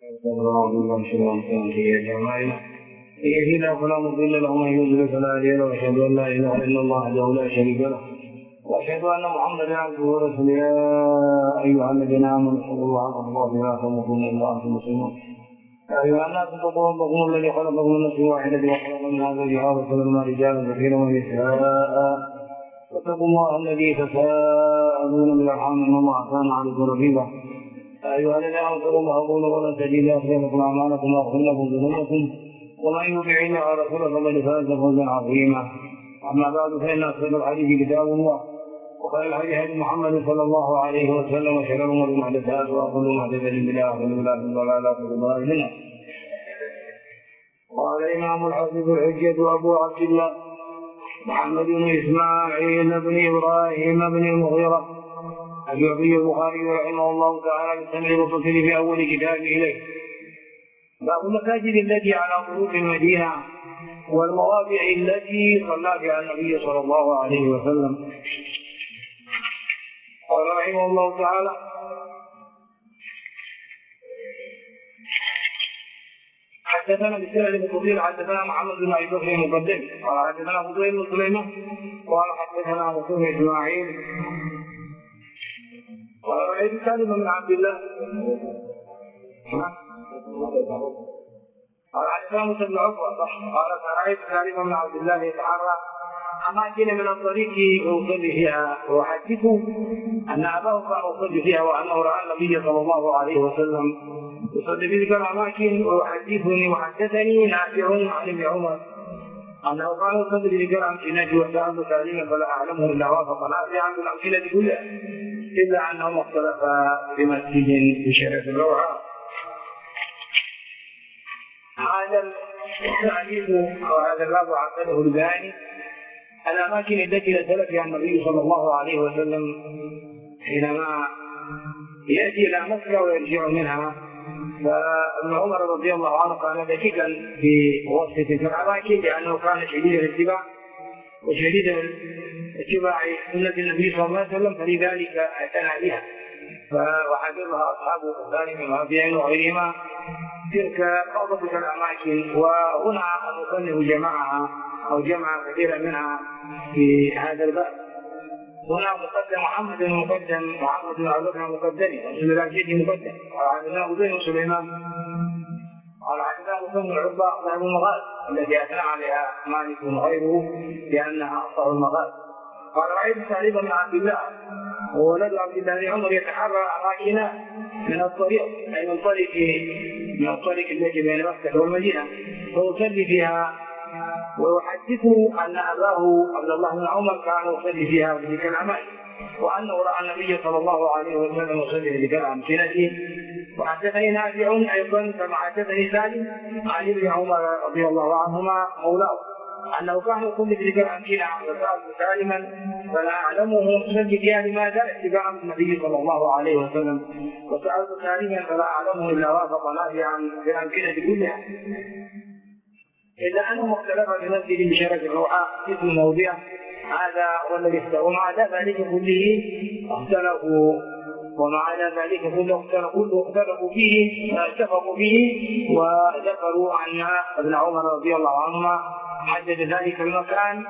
يهدنا فلا مضل له ومن يضلل فلا هادي له واشهد ان لا اله الا الله وحده لا شريك له واشهد ان محمدا عبده ورسوله يا ايها الذين امنوا اتقوا الله حق تقاته ولا تموتن الا وانتم مسلمون يا ايها الناس اتقوا ربكم الذي خلقكم من نفس واحده وخلق منها زوجها وبث منهما رجالا كثيرا ونساء واتقوا الله الذي تساءلون بالارحام ان الله كان عليكم رقيبا يا ايها الذين امنوا اتقوا الله وقولوا قولا سديدا يغفر لكم اعمالكم ويغفر لكم ذنوبكم ومن يطع الله ورسوله فقد فاز فوزا عظيما. اما بعد فان اصدق الحديث كتاب الله وخير الهدي هدي محمد صلى الله عليه وسلم وشر الامور محدثاتها وكل محدثه بدعه وكل بدعه ضلاله وكل ضلاله في النار. قال الامام الحافظ الحجه ابو عبد الله محمد بن اسماعيل بن ابراهيم بن المغيرة الجعفي البخاري رحمه الله تعالى بالسند المتصل في اول كتابه اليه باب المساجد التي على طرق المدينه والمواضع التي صلى فيها النبي صلى الله عليه وسلم. قال رحمه الله تعالى حدثنا بالسند المتصل حدثنا محمد بن ابي بكر المقدم قال حدثنا فضيل بن سليمان قال حدثنا مسعود بن اسماعيل قال رايت سالم بن عبد الله قال حدثنا موسى بن عقبه قال رايت سالم بن عبد الله يتحرى اماكن من الطريق يصلي فيها واحدثه ان اباه كان يصلي فيها وانه راى النبي صلى الله عليه وسلم يصلي في تلك الاماكن ويحدثني وحدثني نافع عن ابن عمر انه كان يصلي في تلك الامكنه وسالت سالما فلا اعلمه الا وافق نافعا بالامكنه كلها الا انهم اختلفا في مسجد بشرف الروعه. هذا الحديث او هذا الباب عقده الباني الاماكن التي نزل فيها النبي صلى الله عليه وسلم حينما ياتي الى مكه ويرجع منها. فابن عمر رضي الله عنه كان دقيقا في وصف تلك الاماكن لانه كان شديد الاتباع وشديد اتباع سنه النبي صلى الله عليه وسلم فلذلك اعتنى بها وحفظها اصحابه الثاني من الربيعين وغيرهما تلك بعض تلك الاماكن. وهنا المصنف جمعها او جمع كثيرا منها في هذا الباب. هنا مقدم محمد بن مقدم محمد بن عبد الله مقدم وسلم الراشدي مقدم قال حدثنا فضيل سليمان قال حدثنا مسلم بن عقبه صاحب المغاز التي اثنى عليها مالك وغيره لانها اصح المغاز. قال رايت سالم بن عبد الله وولد عبد الله بن عمر يتحرى اماكن من الطريق اي من الطريق التي بين مكه والمدينه ويصلي فيها ويحدثه ان اباه عبد الله بن عمر كان يصلي فيها في تلك الاماكن وانه راى النبي صلى الله عليه وسلم يصلي في تلك الامكنه. وحدثني نافع ايضا كما حدثني سالم عن ابن عمر رضي الله عنهما مولاه انه كان يصلي في تلك الامكنه وسالت سالما فلا اعلمه يصلي فيها لماذا اتباعا بالنبي صلى الله عليه وسلم وسالت سالما فلا اعلمه الا وافق نافعا في الامكنه كلها إلا أنه مختلف في مسجد بشرف الروعة اسم موضع هذا هو الذي اختاروا ومع ذلك كله اختلفوا اتفقوا فيه وذكروا أن ابن عمر رضي الله عنهما حدد ذلك المكان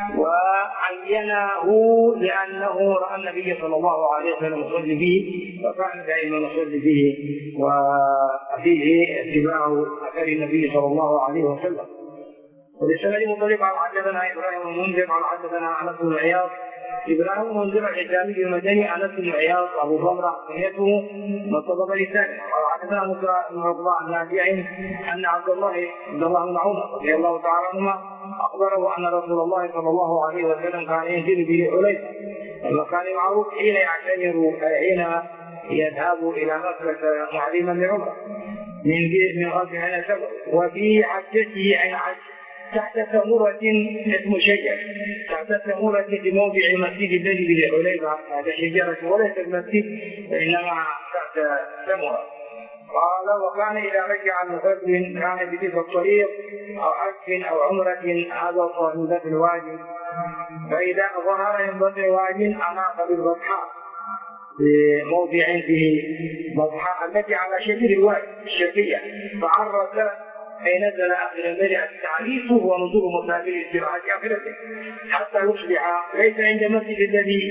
وعينه لأنه رأى النبي صلى الله عليه وسلم يصلي فيه وكان دائما يصلي فيه وفيه اتباع أثر النبي صلى الله عليه وسلم. وبالسند مطلق على حدثنا ابراهيم المنذر على حدثنا انس بن عياض ابراهيم المنذر الحجامي المدني انس بن عياض ابو ضمره كنيته مصطفى الثاني قال حدثنا موسى بن عقبه عن نافع ان عبد الله بن عمر رضي الله تعالى عنهما اخبره ان رسول الله صلى الله عليه وسلم كان ينزل به حليفه المكان المعروف حين يعتمر حين يذهب الى مكه معلما لعمره من غزو عن السبب وفي حجته عن حج تحت ثمرة اسم شجر تحت ثمرة بموضع المسجد الذي بالحليفة هذا شجرة وليس المسجد وإنما تحت ثمرة. قال وكان إذا رجع من غزو كان بتلك الطريق أو حج أو عمرة هذا صاحب في الوادي فإذا ظهر من بطن الوادي أناق بالبطحاء بموضع فيه بطحاء التي على شكل الوادي الشرقية، فعرف أي نزل آخر المرعى تعريفه ونزول مسافر استراحة آخرته حتى يصبح ليس عند المسجد الذي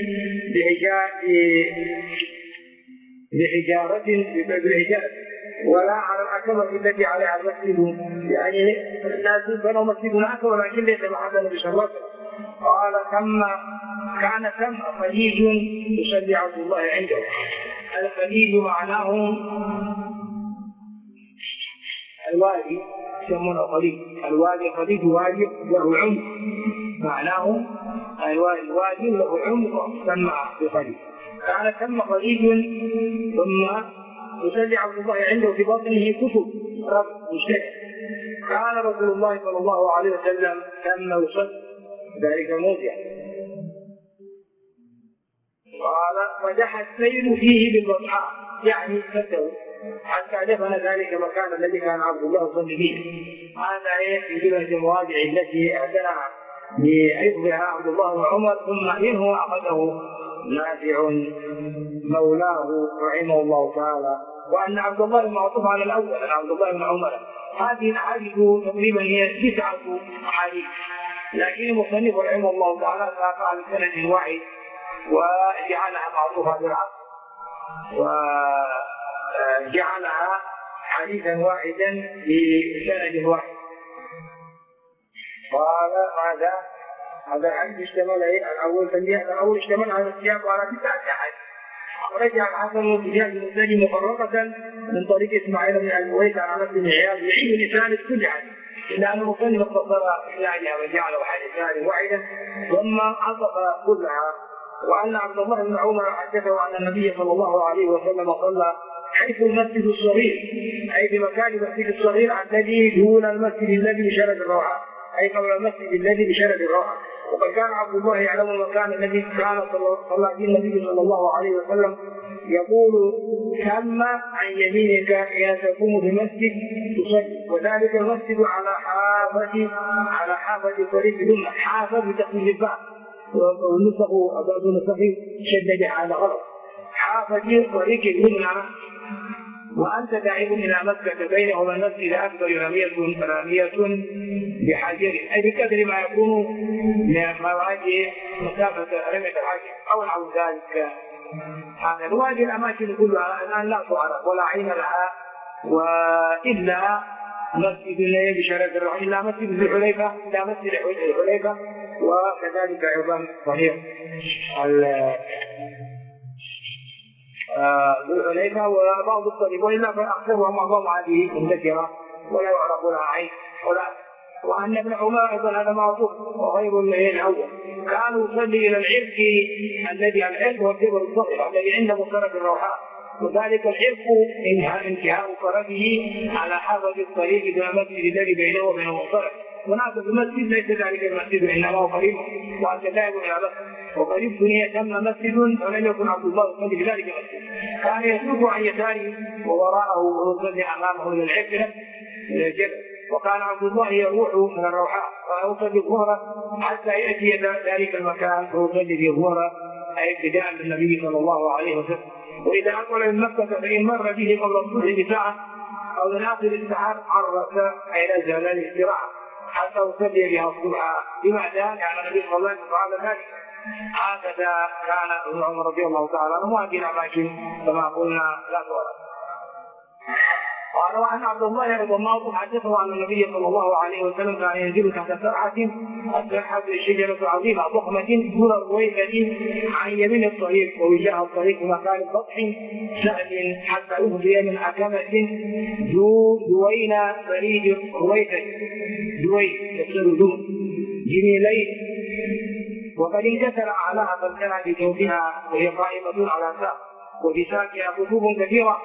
بحجارة ولا على الأكمة التي عليها المسجد، يعني الناس بنوا مسجدنا أكبر ولكن ليس محلا بشرته. قال كان ثم خليج يصلي عبد الله عنده. الخليج معناه الوادي، يسمونه خليج. الوادي خليج وادي له عمق، معناه الوادي له عمق سمى بخليج. كان ثم خليج ثم يصلي عبد الله عنده في بطنه كتب رب مشترك. كان رسول الله صلى الله عليه وسلم ثم يصلي ذلك الموضع. قال فدح السيل فيه بالبطحاء، يعني فتوا حتى دفن ذلك المكان الذي كان عبد الله يصلي فيه. هذا في جملة المواضع التي اعتناها بحفظها عبد الله وعمر، ثم منه اخذه نافع مولاه رحمه الله تعالى. وان عبد الله معطوف على الاول، عبد الله بن عمر. هذه الاحاديث تقريبا هي 9 احاديث، لكن المصنف رحمه الله تعالى ساقها بسند واحد وجعلها معطوفه بالعصر وجعلها حديثا واحدا بسند واحد. قال هذا الحديث اشتمل الاول اشتمل على السياق على 9 احاديث. ورجع الحسن في جهه المسند مفرقه من طريق اسماعيل بن ابي عن انس بن عياض يعيد الاسناد كل حديث، الا ان المصنف اختصر اسنادها وجعله حديثا واحدا ثم عطف كلها. وان عبد الله بن عمر حدثه عن النبي صلى الله عليه وسلم صلى حيث المسجد الصغير، اي بمكان المسجد الصغير الذي دون المسجد الذي بشرف الروعه، اي قبل المسجد الذي بشرف الروعه. وقد كان عبد الله يعلم المكان الذي كان صلى فيه النبي صلى الله عليه وسلم، يقول ثم عن يمينك حين تقوم بمسجد تصلي، وذلك المسجد على حافة طريق الأمة. حافة بتخفيف الباء، والنسخ بعض النسخ شدد على غلط. حافة طريق الأمة. وأنت ذاهب إلى مكة بينهما المسجد أكبر رمية بحجر، أي بقدر ما يكون من مواجه مسافة رمية الحجر أو نحو ذلك. هذا الوادي الأماكن كلها الآن لا تعرف ولا عين لها، وإلا مسجد بشرف الروح، إلا مسجد ذي الحليفة، إلا مسجد الحليفة، وكذلك أيضا صحيح ذو الحليفة وبعض الطريق، وإلا فأكثرها معظم هذه مذكرة ولا يعرف لها عين ولا. وأن ابن عمر أيضا هذا معروف وغير الأول كان يصلي إلى العرق الذي هو الكبر الصغير الذي عند مصرف الروحاء، وذلك العرق انتهاء فرده على حافة الطريق دون المسجد الذي بينه وبين المصرف. هناك في المسجد ليس ذلك المسجد إنما هو قريب، وأنت ذاهب إلى مكة وقريب بني ثم مسجد ولم يكن عبد الله يصلي في ذلك المسجد. كان يسوق عن يساره ووراءه ويصلي أمامه إلى العرق إلى الجبل. وكان عبد الله يروح من الروحاء ويصلي الظهر حتى يأتي ذلك المكان ويصلي في الظهر، أي ابتداء بالنبي صلى الله عليه وسلم. وإذا أقبل من مكة فإن مر به قبل الصبح بساعة أو لناصر السحر عرس أي نزل للاستراحة حتى يصلي بها الصبح. لماذا؟ يعني النبي صلى الله عليه وسلم فعل ذلك. هكذا كان ابن عمر رضي الله تعالى عنه، وهذه الأماكن كما قلنا لا تعرف. قال وعن عبد الله رضي الله عنه حدثه عن النبي صلى الله عليه وسلم كان ينزل تحت السرحة شجرة عظيمة ضخمة دون الرويفة عن يمين الطريق ووجاه الطريق مكان فتح سهل حتى يهدي من أكمة دوين بريد رويفة دوين يصير دون جميلين، وقد انكسر أعلاها فانكسر في جوفها وهي قائمة على ساق وفي ساقها خطوب كثيرة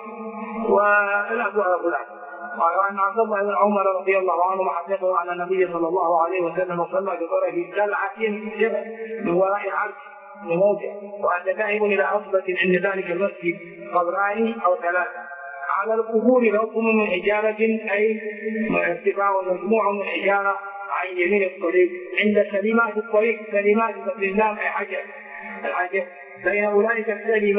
ولا تعرف لها. قال وأن عبد الله بن عمر رضي الله عنه حدثه عن النبي صلى الله عليه وسلم صلى بطرف سلعة جبل من وراء العرش موضع، وأن ذاهب إلى عصبة عند ذلك المسجد قبران أو 3 على القبور رقم من حجارة، أي ارتفاع مجموع من حجارة عن يمين الطريق عند سليمات الطريق. سليمات بالإسلام أي حجر الحجر بين أولئك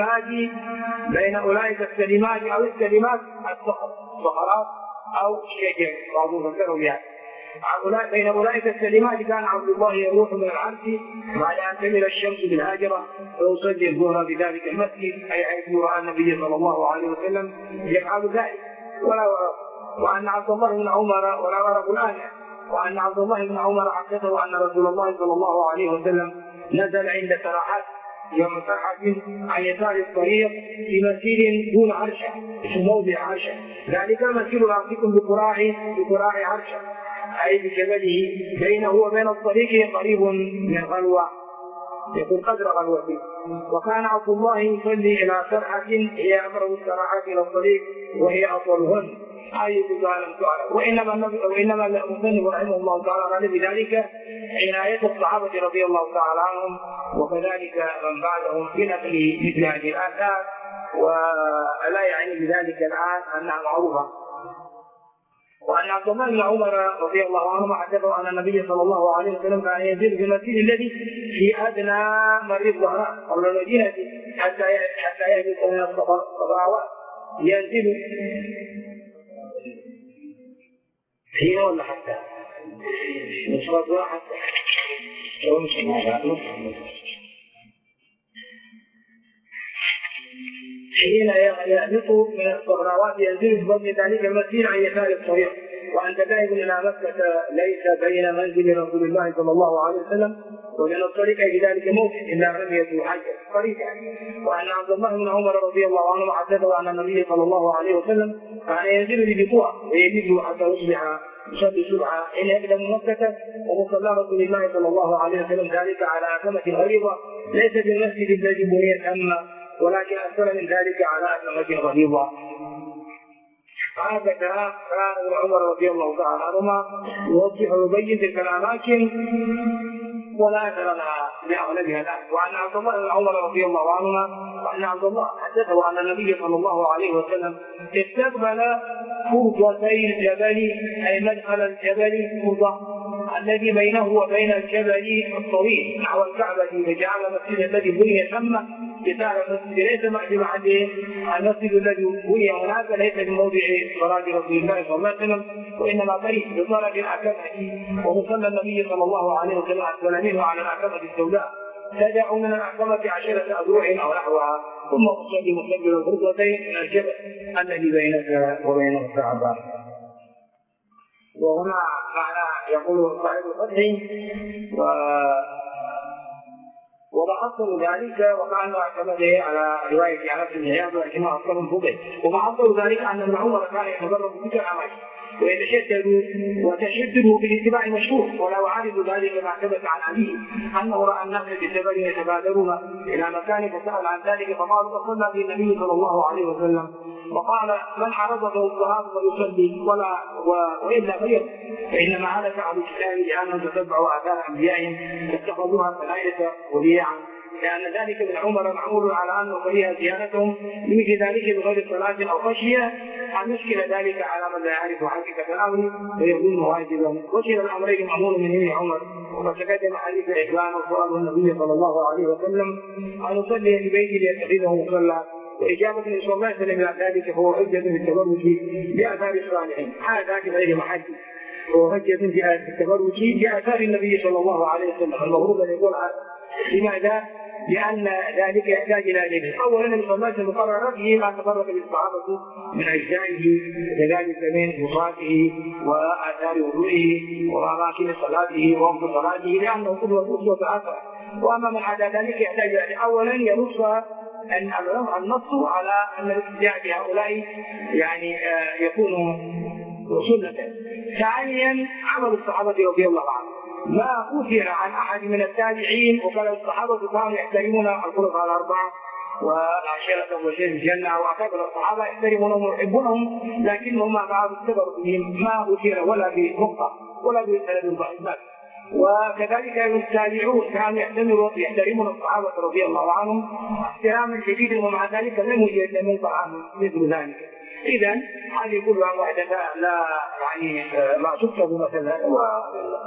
الكلمات أو الكلمات الصخرات أو شيء بعضهم ذكروا يعني. بين أولئك الكلمات كان عبد الله يروح من العرش بعد أن تمل الشمس بالهاجرة ويصلي الظهر بذلك المسجد، أي حيث رأى النبي صلى الله عليه وسلم يفعل ذلك. وأن عبد الله بن عمر ولا غرب الآن، وأن عبد الله بن عمر حدثه أن رسول الله صلى الله عليه وسلم نزل عند سراحات يوم سرحة عن يسار الطريق في مسجد دون عرشه، في موضع عرشه، ذلك مسجد أرضكم بقراع عرشه، أي بجبله بينه وبين الطريق قريب من غلوة، يكون قدر غلوته. وكان عبد الله يصلي إلى سرحة هي أقرب السراحات إلى الطريق وهي أطولهن، أي بذلك. وإنما المصنف رحمه الله تعالى قال بذلك عناية الصحابة رضي الله تعالى عنهم، وكذلك من بعدهم في نقل مثل هذه الآثار، ولا يعني بذلك الآن أنها معروفة. وأن عبد الله بن عمر رضي الله عنه حدثه أن النبي صلى الله عليه وسلم كان ينزل في المسجد الذي في أدنى مر الظهراء قبل المدينة حتى يجلس من الصفراوات، ينزل حين ولا حتى نصرت حتى حين يهبط من الصغراوات ينزل بفضل ذلك المسير عن يسار الطريق. وأنت ذاهب إلى مكة ليس بين منزل رسول الله صلى الله عليه وسلم وبين الطريق بذلك موت إلا رمية حجة طريقا. وأن عبد الله بن عمر رضي الله عنه حدثه أن النبي صلى الله عليه وسلم كان ينزل ببطوع ويجد حتى يصبح يصلي سبعة حين يقدم مكة، ومصلى رسول الله صلى الله عليه وسلم ذلك على أكمة غليظة ليس في المسجد الذي بني تم، ولكن أكثر من ذلك على أكمة غليظة. هكذا كان ابن عمر رضي الله تعالى عنهما يوضح ويبين تلك الأماكن ولا أثر لها بأغلبها الآن. وأن عبد الله بن عمر رضي الله عنهما وأن عبد الله حدثه أن النبي صلى الله عليه وسلم استقبل فرضتي الجبل، أي مدخل الجبل فرضة الذي بينه وبين الجبل الطويل نحو الكعبة، فجعل المسجد الذي بني ثم جدار المسجد ليس بمحل المسجد الذي بني هناك ليس بموضع صلاة رسول الله صلى الله عليه وسلم، وإنما بيت بصلاة الأكمة، ومصلى النبي صلى الله عليه وسلم أسفل منه على الأكمة السوداء تدع من الأكمة 10 أذرع أو نحوها، ثم تصلي مسجل الفرضتين من الجبل الذي بينك وبين الكعبة. وهنا معنى يقول صاحب الفتح ومحصل ذلك وكان اعتمده على رواية أنس بن عياض رحمه أكثر الفضل. ومحصل ذلك أن ابن عمر كان يتدرب بتلك الأماكن وتشدده بالاتباع مشهور، ولا يعارض ذلك ما ثبت عن أبيه أنه رأى الناس بالجبل يتبادرون إلى مكان فسأل عن ذلك فقال فصلى به النبي صلى الله عليه وسلم وقال من عرضه الصلاة فليصلي وإلا غيره، فإنما هلك أهل الكتاب لأنهم تتبعوا آثار أنبيائهم واتخذوها كنائس وديعا، لأن ذلك ابن عمر معمول على أنه كره زيارتهم لمثل ذلك بغير صلاة أو خشية أن يشكل ذلك على من لا يعرف حقيقة الأمر ويظنه واجبا. وكلا الأمرين معمول من ابن عمر، وقد تقدم حديث الإخوان وسؤال النبي صلى الله عليه وسلم أن يصلي في بيته ليتخذه مصلى، وإجابة النبي صلى الله عليه وسلم إلى ذلك فهو حجة بالتبرك بآثار الصالحين، هذا في غير محل، هو حجة بالتبرك بآثار النبي صلى الله عليه وسلم. المفروض أن يقول لماذا؟ لأن ذلك يحتاج إلى دليل. أولا النبي صلى الله عليه وسلم قرر فيه ما تفرق بالصحابة من أجزائه وكذلك من وصاته وآثار وضوئه وأماكن صلاته ووقت صلاته، لأنه قدوة آخر. وأما من عدا ذلك يحتاج إلى أولا ينص النص على أن الاقتداء بهؤلاء يعني يكون سنة. ثانيا عمل الصحابة رضي الله عنهم ما أثر عن أحد من التابعين، وقال الصحابة كانوا يحترمون الخلفاء الأربعة والعشيرة وشيخ الجنة وأكابر الصحابة يحترمونهم ويحبونهم، لكنهم ما بعض السبب بهم ما أثر ولا بنقطة ولا بسند ضعيف. وكذلك التابعون كانوا يحترمون الصحابة رضي الله عنهم احتراما شديدا، ومع ذلك لم يجد لم ينفع عنهم مثل ذلك. إذا هذه كلها محدثات لا يعني لا تكتب مثلا.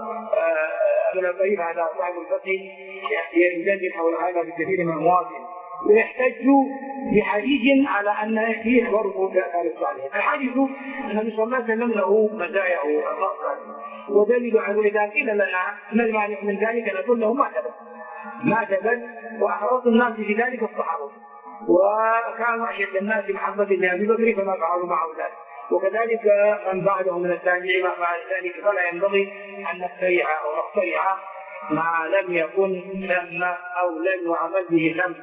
ومن الطريق هذا صاحب الفتح يجادل حول هذا بكثير من المواطن، ويحتج بحديث على أن فيه ضرب كآثار الصالحين. الحديث النبي صلى الله عليه وسلم له مزايا وخاصة، ودليل على إذا قيل لنا ما المانع من ذلك نقول له ما ثبت وأحرص الناس في ذلك الصحابة، وكانوا أشد الناس محبة لأبي بكر فما فعلوا معه ذلك، وكذلك من بعده من التابعين ما فعل ذلك، فلا ينبغي أن نخترع أو نخترع ما لم يكن ثم أو لم يعمل به ثم.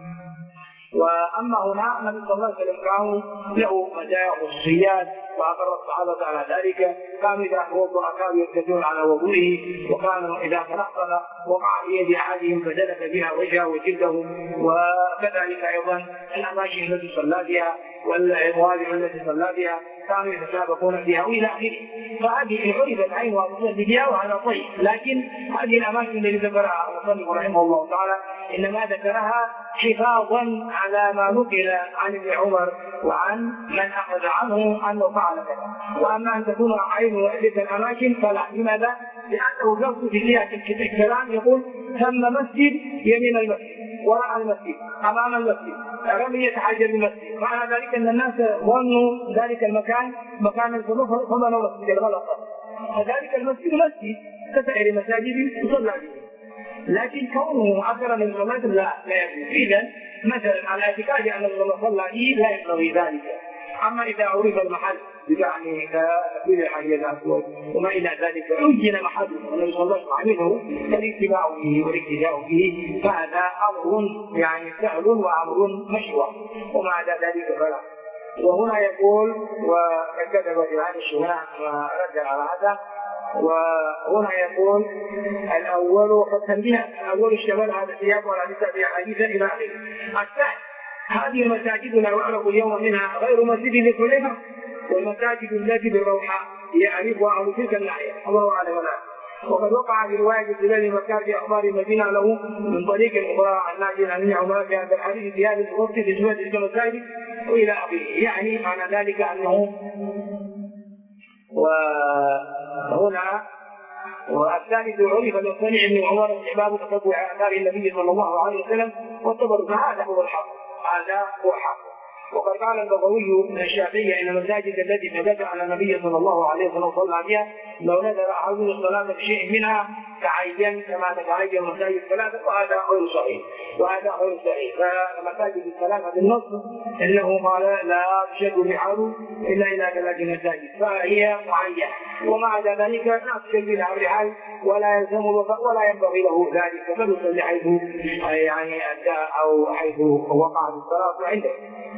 وأما هنا النبي صلى الله عليه وسلم كانوا له مزايا وخصوصيات وأقر الصحابة على ذلك، كانوا إذا توضأ كانوا يتكئون على وضوئه، وكانوا إذا تنقل وقع في يد أحدهم فدلك بها وجهه وجلده، وكذلك أيضا الأماكن التي صلى بها والمواضع التي صلى بها كانوا يتسابقون فيها وإلى آخره. فهذه عرفت عينها وتصلي بها وهذا طيب، لكن هذه الأماكن التي ذكرها المصنف رحمه الله تعالى إنما ذكرها حفاظا على ما نقل عن ابن عمر وعن من أخذ عنه أنه فعل كذا. وأما أن تكون عين عدة الأماكن فلا. لماذا؟ لأنه لفظ في جهة الكلام يقول ثم مسجد يمين المسجد وراء المسجد أمام المسجد، لم يتحجر المسجد، معنى ذلك أن الناس ظنوا ذلك المكان مكان الجنوب فبنوا مسجد غلط، فذلك المسجد مسجد كسائر المساجد يصلى به، لكن كونه أثر من صلاة لا يجوز. إذا مثلا على اعتقاد أن الله صلى به لا ينبغي ذلك. أما إذا عرف المحل يعني كتكوين الحي الأسود وما إلى ذلك عين محله والنبي صلى الله عليه وسلم فالاتباع به والاقتداء به فهذا أمر يعني سهل وأمر مشروع، ومع ذلك فلا. وهنا يقول وكتب وجهان الشهناء ورد على هذا، وهنا يقول الأول فالتنبيه الأول اشتمل هذا السياق ولا نسبة حديثا إلى آخره. الثاني هذه المساجد لا يعرف اليوم منها غير مسجد ذي الحليفة والمساجد التي بالروحاء يعرفها أهل تلك الناحية، الله أعلم ولا. وقد وقع في رواية سلال مكان في أخبار المدينة له من طريق أخرى عن ناجي عن عمر في هذا الحديث في هذا الوقت في سورة تلك المساجد وإلى آخره. يعني معنى ذلك أنه وهنا والثالث عرف المقتنع من عمر استحباب تتبع آثار النبي صلى الله عليه وسلم والتبرك، هذا هو الحق، هذا هو الحق. وقد قال البغوي من الشافعية ان المساجد التي ثبت على النبي صلى الله عليه وسلم صلى بها لو نذر احدهم الصلاه بشيء منها تعين كما تتعين المساجد الثلاثه، وهذا غير صحيح فمساجد الثلاثه بالنص انه قال لا تشد الرحال الا الى ثلاث مساجد فهي معينه، ومع ذلك لا تشد لها الرحال ولا يلزم ولا ينبغي له ذلك، بل يصلي حيث يعني ادى او حيث وقعت الصلاه عنده.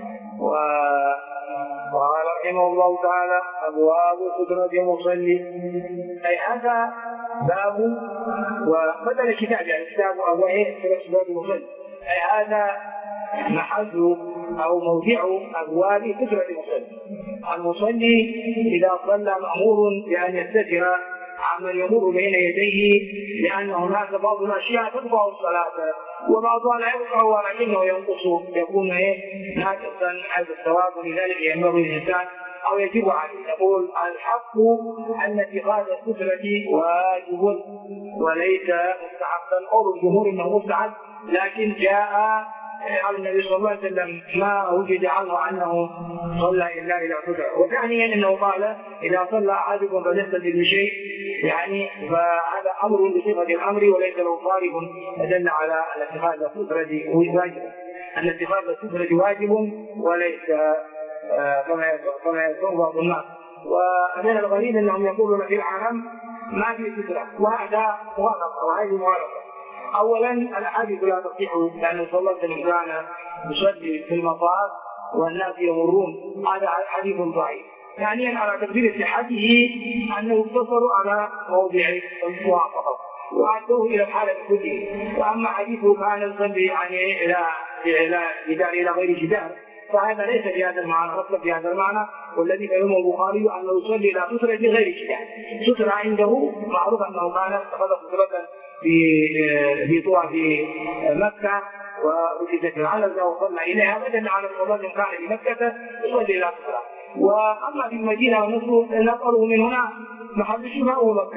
وقال رحمه الله تعالى أبواب سترة المصلي، أي هذا باب وبدل الكتاب يعني كتاب أبواب سترة المصلي، أي هذا محل أو موضع أبواب سترة المصلي. المصلي إذا صلى مأمور بأن يستتر عمن يمر بين يديه، لأن هناك بعض الأشياء تقطع الصلاة وبعضها لا يقطع ولكنه ينقص يكون ناقصا حيث الثواب، ولذلك ينبغي الإنسان أو يجب عليه. يقول الحق أن اتخاذ السترة واجب وليس مستحبا، أو الجمهور أنه مستحب، لكن جاء عن النبي صلى الله عليه وسلم ما وجد عنه أنه صلى إلا إلى سترة. وثانيا أنه قال إذا صلى أحدكم فليستتر بشيء، يعني فهذا أمر بصيغة الأمر وليس له طالب، فدل على أن اتخاذ السترة واجب، أن اتخاذ السترة واجب وليس كما يقول بعض الناس. ومن الغريب أنهم يقولون في العالم ما في سترة، وهذا مغالطة وهذه مغالطة. أولا الأحاديث لا تصح، لأن صلى الله عليه وسلم كان يصلي في المطار والناس يمرون، هذا حديث ضعيف. ثانيا على تقدير صحته أنه يقتصر على موضع الموافقة وأدوه إلى الحالة كله. وأما حديثه كان يصلي يعني إلى جدار إلى غير جدار فهذا ليس بهذا المعنى، أصلا بهذا المعنى. والذي فهمه البخاري أنه يصلي إلى سترة غير جدار. سترة عنده معروف أنه كان اتخذ سترة في طوى في مكة ووجدت العلزة وصلنا إليها، بدل على الصلاة كان في مكة يصلي إلى سترة. وأما في المدينة ونصره نقله من هنا محل شبهه مكة،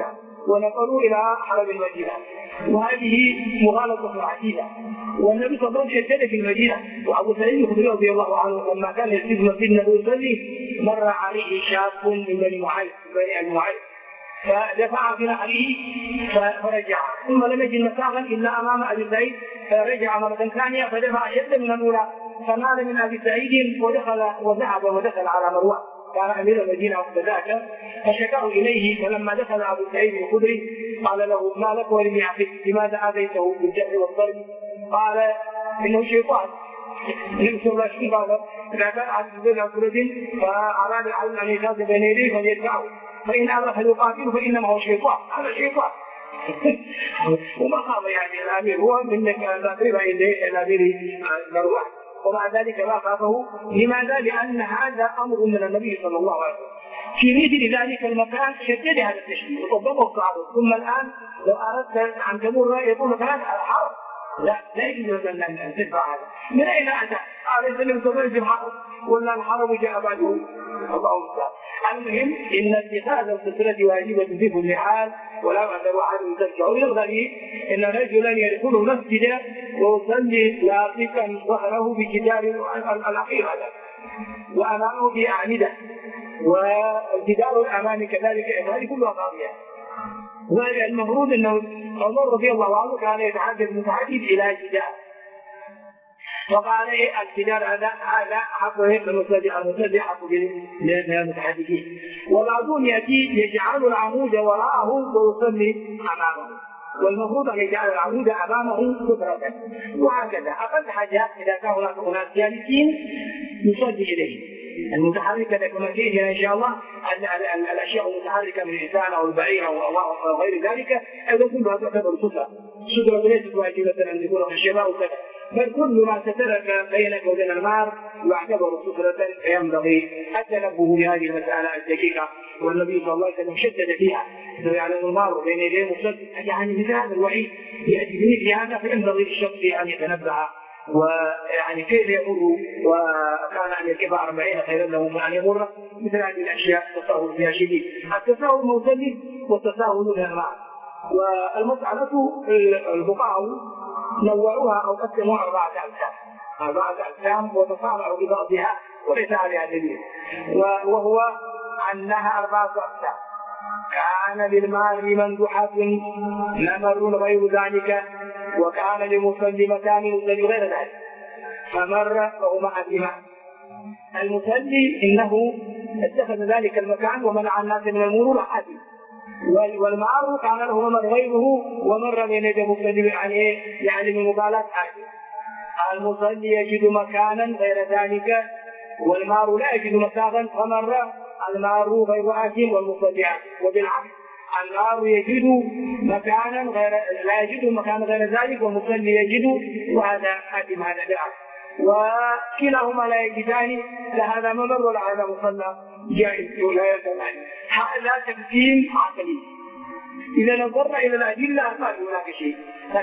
ونقلوا إلى حرم المدينة، وهذه مغالطة عديدة. والنبي صلى الله عليه وسلم شدد في المدينة، وأبو سعيد الخدري رضي الله عنه لما كان يسير مسجد النبي يصلي مر عليه شاب من بني معيط فدفع بنعله فرجع، ثم لم يجد مساغا إلا أمام أبي سعيد فرجع مرة ثانية فدفع أشد من الأولى فنال من أبي سعيد وذهب ودخل على مروان كان أمير المدينة وقت ذاك، فشكاه إليه. فلما دخل أبو سعيد الخدري قال له: ما لك ولم يعفك؟ لماذا آذيته بالجهل والضرب؟ قال: إنه شيطان. النبي صلى الله عليه وسلم قال: إذا كان عبد بن عبد فأراد العلم أن يخاف بين يديه فليدفعه، فإن أبى فليقاتله فإنما هو شيطان. هذا شيطان. وما خاف يعني الأمير، هو منك تقريبا إليه الأمير مروان، ومع ذلك لا خافه. لماذا؟ لأن هذا أمر من النبي صلى الله عليه وسلم. في مثل ذلك المكان شدد هذا التشديد وطبقه الصحابة. ثم الآن لو أردت أن تمر يكون مثلا الحرب، لا يجوز أن تدفع هذا. من أين أتى؟ أليس النبي صلى الله عليه وسلم حرب ولا الحرب جاء بعده؟ الله المستعان. المهم إن اتخاذ السترة واجبة في كل حال، ولا يعتبر أحد تركه. ويغني إن رجلا يدخل مسجدا ويصلي لاصقا ظهره بجدار الأخير هذا وأمامه بأعمدة، والجدار الأمامي كذلك، هذه كلها قاضية. والمفروض أنه عمر رضي الله عنه كان يتحدث متحدث إلى جدار، فقال: الجدار هذا حق المصدق حق للمتحدثين. وبعضهم يأتي يجعل العمود وراءه ويصلي أمامه، والمفروض أن يجعل العمود أمامه سترة. وهكذا أقل حاجة إذا كان هناك أناس جالسين يصلي إليه. المتحركة كما سيجي إن شاء الله الأشياء المتحركة من الإنسان أو البعير أو غير ذلك أيضا كلها تعتبر سترة. سترة ليست واجبة أن تكون خشبة أو كذا، بل كل ما سترك بينك وبين النار يعتبر سترة. فينبغي التنبه لهذه المسألة الدقيقة، والنبي صلى الله عليه وسلم شدد فيها. لو يعلم النار بين يديه مصد، يعني مثل هذا الوعيد يأتي بمثل هذا، فينبغي للشخص أن يتنبه ويعني كيف يمر، وكان أن يركب 40 خيرا له من أن يمر. مثل هذه الأشياء التساهل فيها شديد. التساهل موجود والتساهل من الماء. والمسألة الفقهاء نوعوها أو قسموا 4 أقسام وتصارعوا ببعضها وليس عليها دليل، وهو أنها 4 أقسام. كان للماء مندوحة نمر غير ذلك، وكان لمصلي مكان يصلي غير ذلك فمر فهما أثما. المصلي إنه اتخذ ذلك المكان ومنع الناس من المرور أثم، والمعروف كان له ممر غيره ومر بين يدي المصلي يعني من مبالاة أثم. المصلي يجد مكانا غير ذلك والمار لا يجد مساغا فمر المار غير آثم والمصلي آثم. وبالعكس المار يجد مكانا لا يجد مكانا غير ذلك والمصلي يجد، وهذا آثم هذا بالعكس. وكلاهما لا يجدان، لا هذا ممر ولا هذا مصلى جائز ولا يتمانع. هذا تقسيم عقلي. إذا نظرنا إلى الأدلة ما هناك شيء،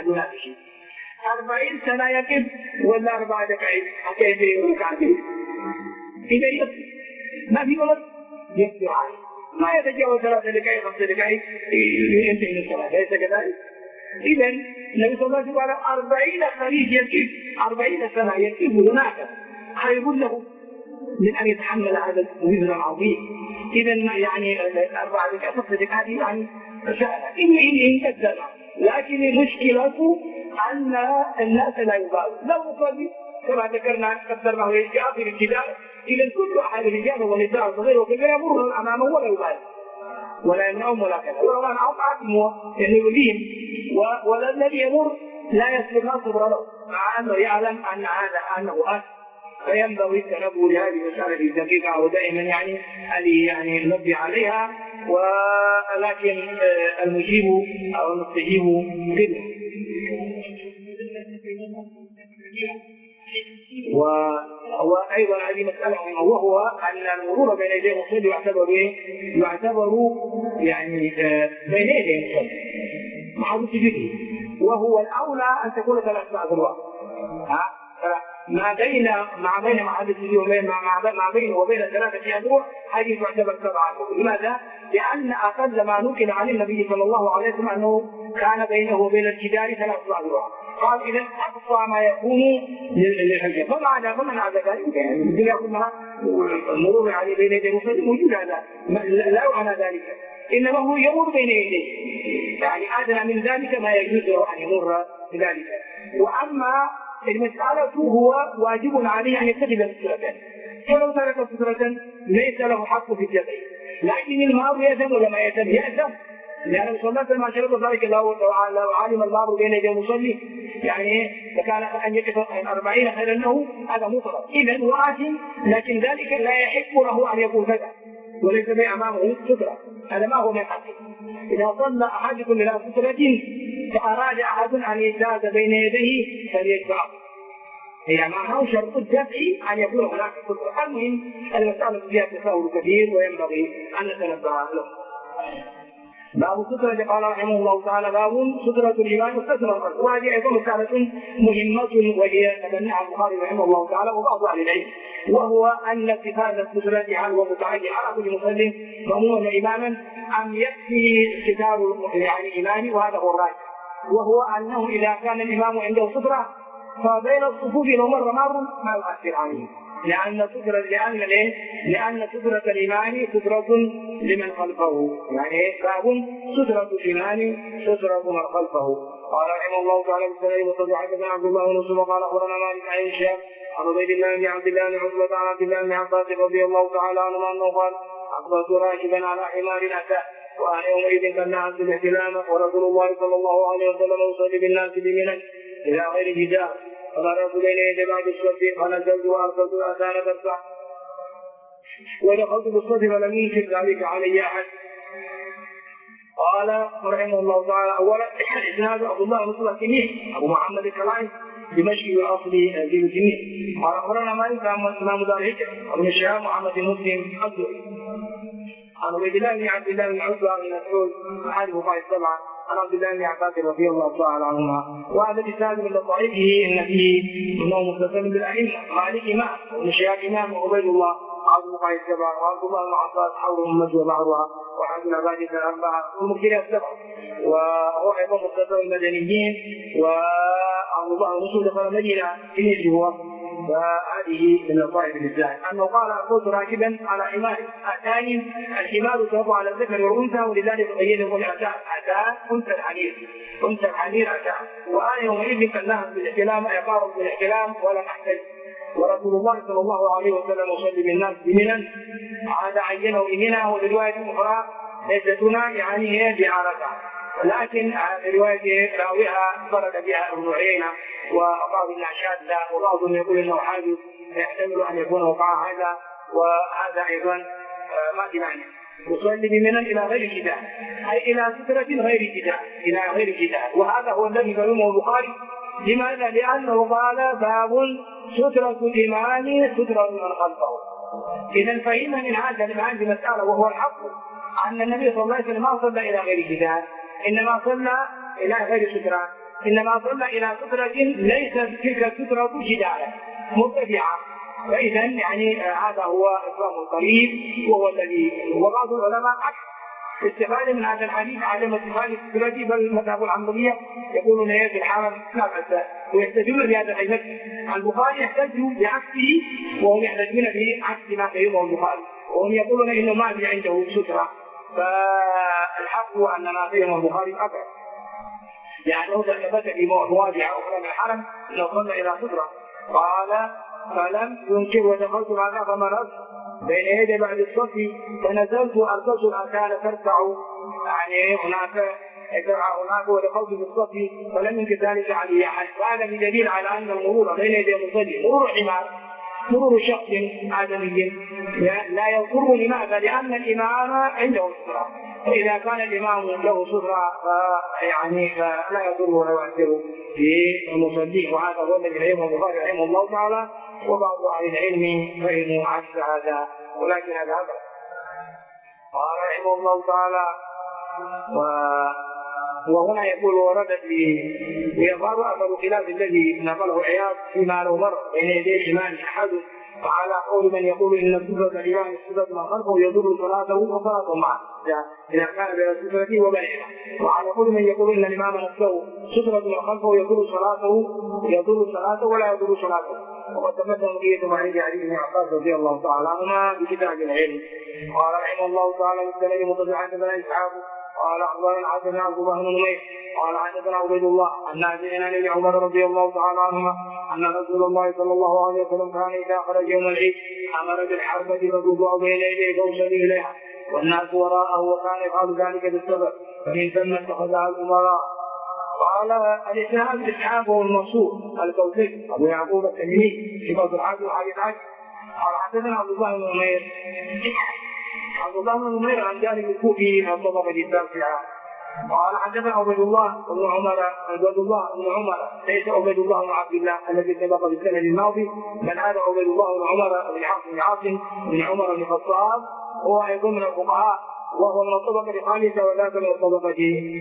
40 سنة يقف ولا 4 دقائق حتى يبين ركعتين. إذا يقف ما في غلط يقف عليه، ما يتجاوز 3 دقائق 5 دقائق ينتهي من الصلاة، ليس كذلك؟ إذا النبي صلى الله عليه وسلم قال 40 خريج يقف 40 سنة يقف هناك خير له من أن يتحمل هذا الوزن العظيم. إذا يعني 4 دقائق 5 دقائق يعني سهلة إن كذب. لكن المشكلة أن الناس لا يبالوا، لو نصلي كما ذكرنا قدرناه في آخر الابتداء، إذا كل أحد رجال ونساء صغير وكبير يمر أمامه ولا يبالي ولا يمنعهم ولا كذا، ولو أن أطعمه يعني يؤذيهم، ولا الذي يمر لا يسلك صبر له مع أنه يعلم أن هذا أنه أثم. فينبغي التنبه لهذه المسألة الدقيقة ودائما يعني ننبه عليها، ولكن المجيب أو المستجيب قلة. وأيضا هذه مسألة وهو أن المرور بين يدي المصلي يعتبر يعني بين يدي المصلي محل سجوده، وهو الأولى أن تكون 3 ساعات في الوقت. ما بين محل السجود ما بينه وبين 3 أذرع هذه تعتبر 7 أذرع. لماذا؟ لأن أقل ما نقل عن النبي صلى الله عليه وسلم أنه كان بينه وبين الجدار 3 أذرع. قال إذا أقصى ما يكون للحجة. فمن عدا ذلك يعني الدنيا كلها المرور عليه بين يدي المصلي موجود، هذا لا يعنى ذلك، إنما هو يمر بين يديه، يعني أدنى من ذلك ما يجوز له أن يمر بذلك. وأما المسألة هو واجب عليه أن يتخذ سترة، فلو ترك سترة ليس له حق في الجبل، لكن المار يأثم ولا ما يأثم، لأن المصلى ما شرط ذلك لو علم المار بين يدي المصلي يعني فكان أن يقف 40 خيرا له، هذا مطلق إذا وآثم، لكن ذلك لا يحق له أن يكون كذا وليس أمامه سترة، هذا ما هو من حقه. إذا صلى أحدكم إلى سترة فأراد أحد أن يجتاز بين يديه فليدفعه، هي معناه شرط الدفع أن يكون هناك سترة. المهم المسألة فيها تساؤل كثير وينبغي أن نتنبه له. باب سترة، قال رحمه الله تعالى باب سترة الإمام وسترة، وهذه أيضا مسألة مهمة وهي تبناها البخاري رحمه الله تعالى وبعض أهل العلم، وهو أن اتخاذ السترة هل هو متعين على كل مسلم مأموما إماما أم يكفي ستار يعني إمامي، وهذا هو الراجح، وهو أنه إذا كان الإمام عنده سترة فبين الصفوف لو مر مار ما يؤثر عليه، لأن سترة الإمام سترة لمن خلفه، يعني باب سترة الإمام سترة من خلفه. قال رحمه الله تعالى بالسلام وصدق حدثنا عبد الله بن مسلم قال أخبرنا مالك عن هشام عن عبيد الله بن عبد الله بن عتبة عن عبد الله بن عباس رضي الله تعالى عنهما أنه قال أقبلت راكبا على حمار أتى وأنا يومئذ قد نهزت الاحتلام ورسول الله صلى الله عليه وسلم يصلي بالناس بمنى إلى غير جدار، فمررت بين يدي بعض الصف فنزلت وأرسلت الأذان ترفع ودخلت بالصف فلم ينكر ذلك علي أحد. قال رحمه الله تعالى أولا إسناد عبد الله بن مسلم أبو محمد الكلائي دمشقي الأصل في الجميع. قال أخبرنا مالك إمام دار الهجرة ابن شهاب محمد بن مسلم الزهري عن عبيد الله بن عبد الله بن عتبة بن مسعود أحد فقهاء السبعة عن عبد الله بن عباس رضي الله تعالى عنهما. وهذا الإسناد من ضعيفه إن فيه أنه متصل بالأئمة مالك إمام وابن شهاب إمام وعبيد الله عبد فقهاء السبعة وعبد الله بن عباس حول أمته وبعضها وحد العبادة الأربعة ومكتلها السبعة، وهو أيضا متصل المدنيين وعبد الله بن مسعود دخل المدينة في نجوى. فهذه من لطائف الإسلام أنه قال أكون راكبا على حمار أتاني، الحمار يطلق على الذكر والأنثى ولذلك قيده الأتان، أنثى الحمير أتان، وأنا يومئذ كالنهر بالاحتلام عقار بالاحتلام ولم أحتج، ورسول الله صلى الله عليه وسلم يصلي بالناس بمنى عاد عينه بمنى. ورواية أخرى ليست هنا يعني هي بعرفة، لكن رواية راويها فرد بها ابن عيينة وبعض الناس شاذة وبعضهم يقول انه حادث يحتمل ان يكون وقع هذا، وهذا ايضا ما في معنى. يصلي بمنى الى غير جدار اي الى سترة غير جدار، وهذا هو الذي فهمه البخاري. لماذا؟ لانه قال باب سترة الامام سترة من خلفه. اذا فهم من هذه المسألة وهو الحق ان النبي صلى الله عليه وسلم ما صلى الى غير جدار، إنما صلى إلى غير سترة، إنما صلى إلى سترة ليست تلك السترة جدارا مرتفعة. فإذا يعني هذا هو إسلام القريب، وهو الذي وبعض العلماء استفاد من هذا الحديث عدم اتخاذ السترة، بل المذهب الحنبلية يقولون هي في الحرم لا بأس، ويستدل بهذا الحديث. البخاري يحتج بعكسه وهم يحتجون بعكس ما فهمه البخاري، وهم يقولون إنه ما في عنده سترة. فالحق أن ما فيه البخاري أكثر، يعني هو ثبت في مواضع أخرى من الحرم لو صلى إلى سترة. قال فلم ينكر ودخلت معنا فمررت بين يدي بعد الصف فنزلت أرسلت الأركان ترفع، يعني هناك ودخلت في الصف فلم ينكر ذلك علي أحد. وهذا بدليل على أن المرور بين يدي المصلي مرور حمار، مرور شخص آدمي لا يضر. لماذا؟ لأن الإمام عنده سترة، فإذا كان الإمام له سترة يعني فلا يضر ولا يؤثر في المصلين. وهذا هو الذي فهمه البخاري رحمه الله تعالى، وبعض أهل العلم فهموا عكس هذا، ولكن هذا أبعد. قال رحمه الله تعالى وهنا يقول وردت ويظهر اثر خلاف الذي نقله عياض فيما لو مر بين يدي الامام احد وعلى قول من يقول ان السترة الامام السترة من خلفه يضر صلاته وصلاته معه اذا كان بين السترة وبين الامام، وعلى قول من يقول ان الامام نفسه سترة من خلفه يضر صلاته ولا يضر صلاته. وقد تقدم بقية معرفة حديث ابن عباس رضي الله تعالى عنهما بكتاب العلم. قال رحمه الله تعالى بالسند متصل حدثنا اسحاق قال اخبرنا حدثنا عبد الله بن نمير قال حدثنا عبيد الله عن نافع عن ابن عمر رضي الله تعالى عنهما ان رسول الله صلى الله عليه وسلم كان اذا خرج يوم العيد امر بالحربة فتوضع بين يديه فوصل اليها والناس وراءه وكان يفعل ذلك بالسبب فمن ثم اتخذها الامراء. قال الاسناد اسحاق المنصور الكوثري ابو يعقوب التميمي في فضل الحاج وحديث عن قال حدثنا عبد الله بن نمير عن جانب الكوفي من الطبقة التاسعة قال حدثنا عبيد الله بن عمر ليس عبيد الله بن عبد الله الذي سبق بالسند الماضي بل هذا عبيد الله بن عمر بن حفص بن عاصم بن عمر بن الخطاب هو ايضا من الفقهاء وهو من الطبقة الخامسة وذاك من الطبقة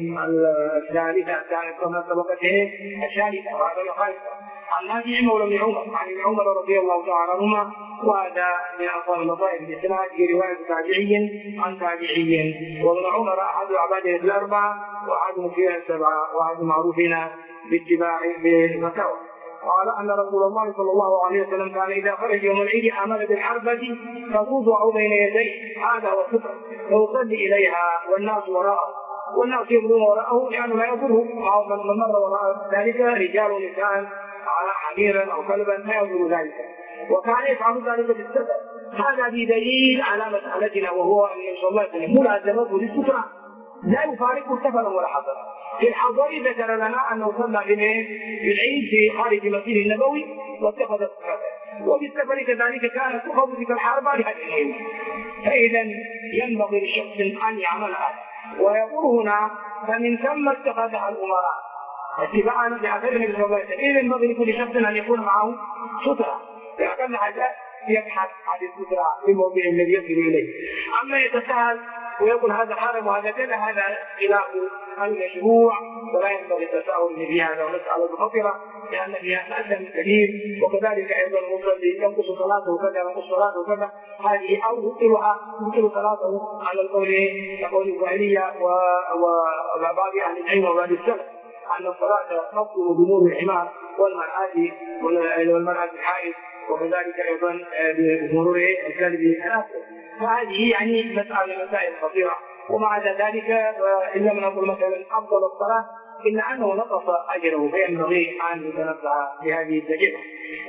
الثالثة كانت من الطبقة الثالثة وهذا الخامسة عن نافع مولى بن عمر عن ابن عمر رضي الله تعالى عنهما وهذا من أفضل المصائب الإسناد في رواية تابعي عن تابعي وابن عمر أحد العبادة الأربعة وأحد فيها السبعة وأحد معروفين باتباع بالفتاوى. قال أن رسول الله صلى الله عليه وسلم كان إذا خرج يوم العيد أمر بالحربة فتوضع بين يديه هذا هو الفطر فيصلي إليها والناس وراءه والناس يمرون وراءه لأنه لا يضره من مر وراء ذلك رجال ونساء على حميرا أو كلبا لا يضر ذلك وكان يفعل ذلك بالسبب. هذا بدليل على مسألتنا وهو أن صلى الله عليه وسلم ملازمته للسترة لا يفارق سفرا ولا حضرا. في الحضر ذكر لنا أنه صلى بالعيد في خارج المسجد النبوي واتخذ الصلاة وفي السفر كذلك كانت تؤخذ تلك الحربة لهذه. فإذا ينبغي لشخص أن يعمل هذا ويقول هنا فمن ثم اتخذها الأمراء اتباعا لأثر النبي صلى الله عليه وسلم. إذا ينبغي لكل شخص أن يكون معه سترة لأن حاجة يبحث عن السترة في الموضع الذي يصل إليه. أما يتساهل ويقول هذا حرم وهذا كذا هذا خلاف المشروع ولا ينبغي التساهل في هذا ومسألة خطرة لأن فيها مأثم كبير. وكذلك أيضا المصلي ينقص صلاته وكذا ينقص صلاته وكذا هذه أو يبطل صلاته على القول الظاهرية وبعض أهل العلم وبعض السلف أن الصلاة تبطل بنور الحمار والمرأة الحائض وكذلك أيضا بمرور الكلب الآخر. فهذه يعني مسائل خطيرة. ومع ذلك إن لم نقل مثلا أفضل الصلاة إلا أنه نقص أجره فينبغي أن يتنبه بهذه التجربة.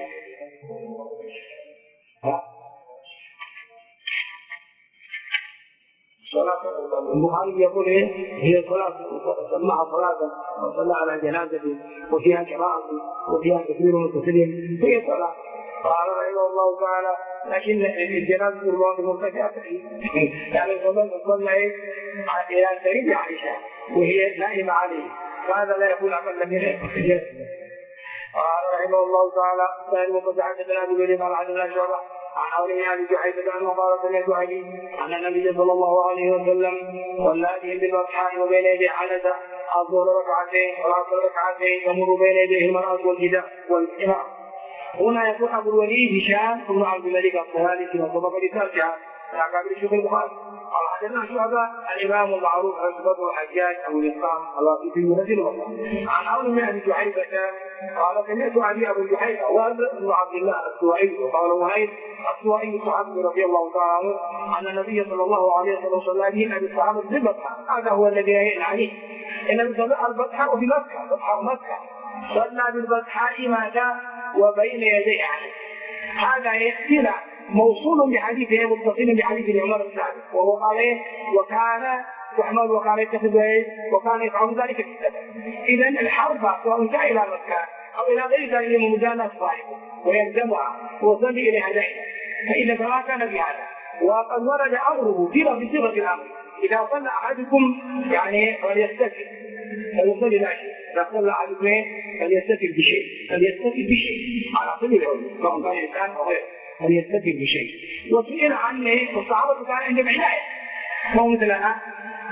صلاة البخاري يقول هي صلاة سماها صلاة وصلى على جنازة وفيها قراءة وفيها كثير من التسليم هي صلاة. قال رحمه الله تعالى لكن الجنازة الموت مرتفعة يعني صلى إلى سرير عائشة وهي نائمة عليه وهذا لا يكون أقل من الجنازة. قال رحمه الله تعالى ثاني وقد حدثنا بن قال حدثنا شعبة عن حوله ابي جحيفة عنه قال سمعت علي ان النبي صلى الله عليه وسلم صلى بهم بالبطحاء وبين يديه حدث الظهر ركعتين والعصر ركعتين تمر بين يديه المرأة والجدار والإمام. هنا يكون ابو الوليد هشام بن عبد الملك الطيالسي من الطبقة التاسعة كعبد الشيخ البخاري. قال حدثنا شعبة الامام المعروف عن الحجاج ابو الاسلام الواسطي رجل عن عون بن ابي جحيفة قال سمعت ابي ابو جحيفة وهب بن عبد الله السوائي وقال وهيب السوائي صحابي رضي الله تعالى عنه ان النبي صلى الله عليه وسلم صلى بهم بالصحابة بالبطحاء. هذا هو الذي يعين عليه النبي صلى البطحاء في مكة بطحاء مكة صلى بالبطحاء ماذا وبين يديه عليه. هذا يأتينا موصول بحديثه متصل بحديث عمر الثاني وهو قال وكان يحمل وكان يتخذ وكان يفعل ذلك في السبب. إذا الحرب سواء جاء إلى مكة أو إلى غير ذلك من مجانات صاحبه ويلزمها ويصلي إليها دائما فإذا كما كان بهذا وقد ورد أمره بصيغة الأمر إذا صلى أحدكم يعني فليستكن فليصلي لا شيء إذا صلى أحدكم فليستكن بشيء على سبيل العلم سواء كان إنسان أو غيره فليستكن بشيء. وسئل عنه والصحابة كان عندهم عناية ما هو مثلنا